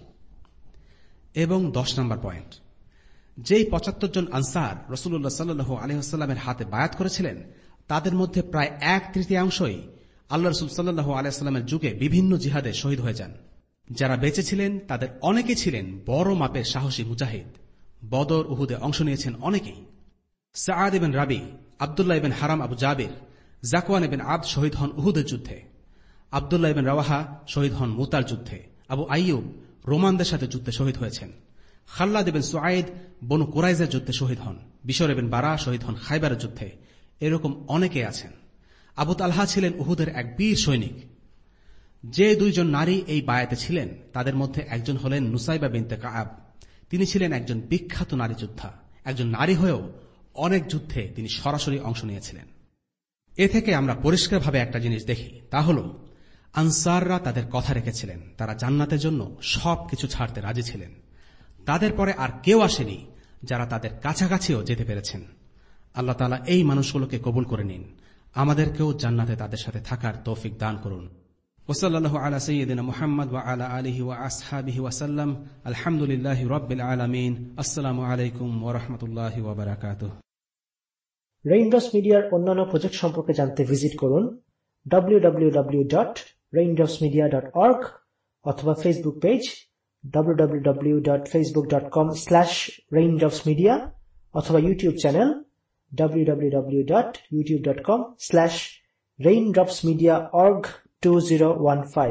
Speaker 2: এবং দশ নম্বর পয়েন্ট, যেই পঁচাত্তর জন আনসার রাসূলুল্লাহ সাল্লাল্লাহু আলাইহি ওয়াসাল্লামের হাতে বায়াত করেছিলেন, তাদের মধ্যে প্রায় এক তৃতীয়াংশই আল্লাহ রাসূল সাল্লাল্লাহু আলাইহি ওয়াসাল্লামের যুগে বিভিন্ন জিহাদে শহীদ হয়ে যান। যারা বেঁচে ছিলেন তাদের অনেকে ছিলেন বড় মাপের সাহসী মুজাহিদ। বদর, উহুদে অংশ নিয়েছেন অনেকেই। সাআদ ইবনে রাবি, আব্দুল্লাহ ইবনে হারাম আবু জাবির, জাকওয়ান ইবনে আবদ শহীদ হন উহুদের যুদ্ধে। আব্দুল্লাহ ইবনে রাওয়াহা শহীদ হন মুতার যুদ্ধে। আবু আইয়ুব রোমানদের সাথে যুদ্ধে শহীদ হয়েছেন। খাল্লাদ ইবনে সুআইদ বনু কুরাইজার যুদ্ধে শহীদ হন। বিশর ইবনে বারা শহীদ হন খাইবারের যুদ্ধে। এরকম অনেকে আছেন। আবু তালহা ছিলেন উহুদের এক বীর সৈনিক। যে দুইজন নারী এই বায়াতে ছিলেন তাদের মধ্যে একজন হলেন নুসাইবা বিনতে কাআব। তিনি ছিলেন একজন বিখ্যাত নারী যোদ্ধা। একজন নারী হয়েও অনেক যুদ্ধে তিনি সরাসরি অংশ নিয়েছিলেন। এ থেকে আমরা পরিষ্কারভাবে একটা জিনিস দেখি, তা হল আনসাররা তাদের কথা রেখেছিলেন। তারা জান্নাতের জন্য সবকিছু ছাড়তে রাজি ছিলেন। তাদের পরে আর কেউ আসেনি যারা তাদের কাছাকাছিও যেতে পেরেছেন। আল্লাহ তাআলা এই মানুষগুলোকে কবুল করে নিন, আমাদেরকেও জান্নাতে তাদের সাথে থাকার তৌফিক দান করুন। ওয়াসাল্লাল্লাহু আলা সাইয়্যিদিনা মুহাম্মদ ওয়া আলা আলিহি ওয়া আসহাবিহি ওয়া সাল্লাম। আলহামদুলিল্লাহি রাব্বিল আলামিন। আসসালামু আলাইকুম ওয়া রাহমাতুল্লাহি ওয়া বারাকাতুহু।
Speaker 1: রেইনড্রপস মিডিয়ার অন্যান্য প্রজেক্ট সম্পর্কে জানতে ভিজিট করুন W W W dot raindrops media dot org অথবা Facebook page W W W dot Facebook dot com slash raindrops media অথবা YouTube channel W W W dot YouTube dot com slash raindrops media org two zero one five.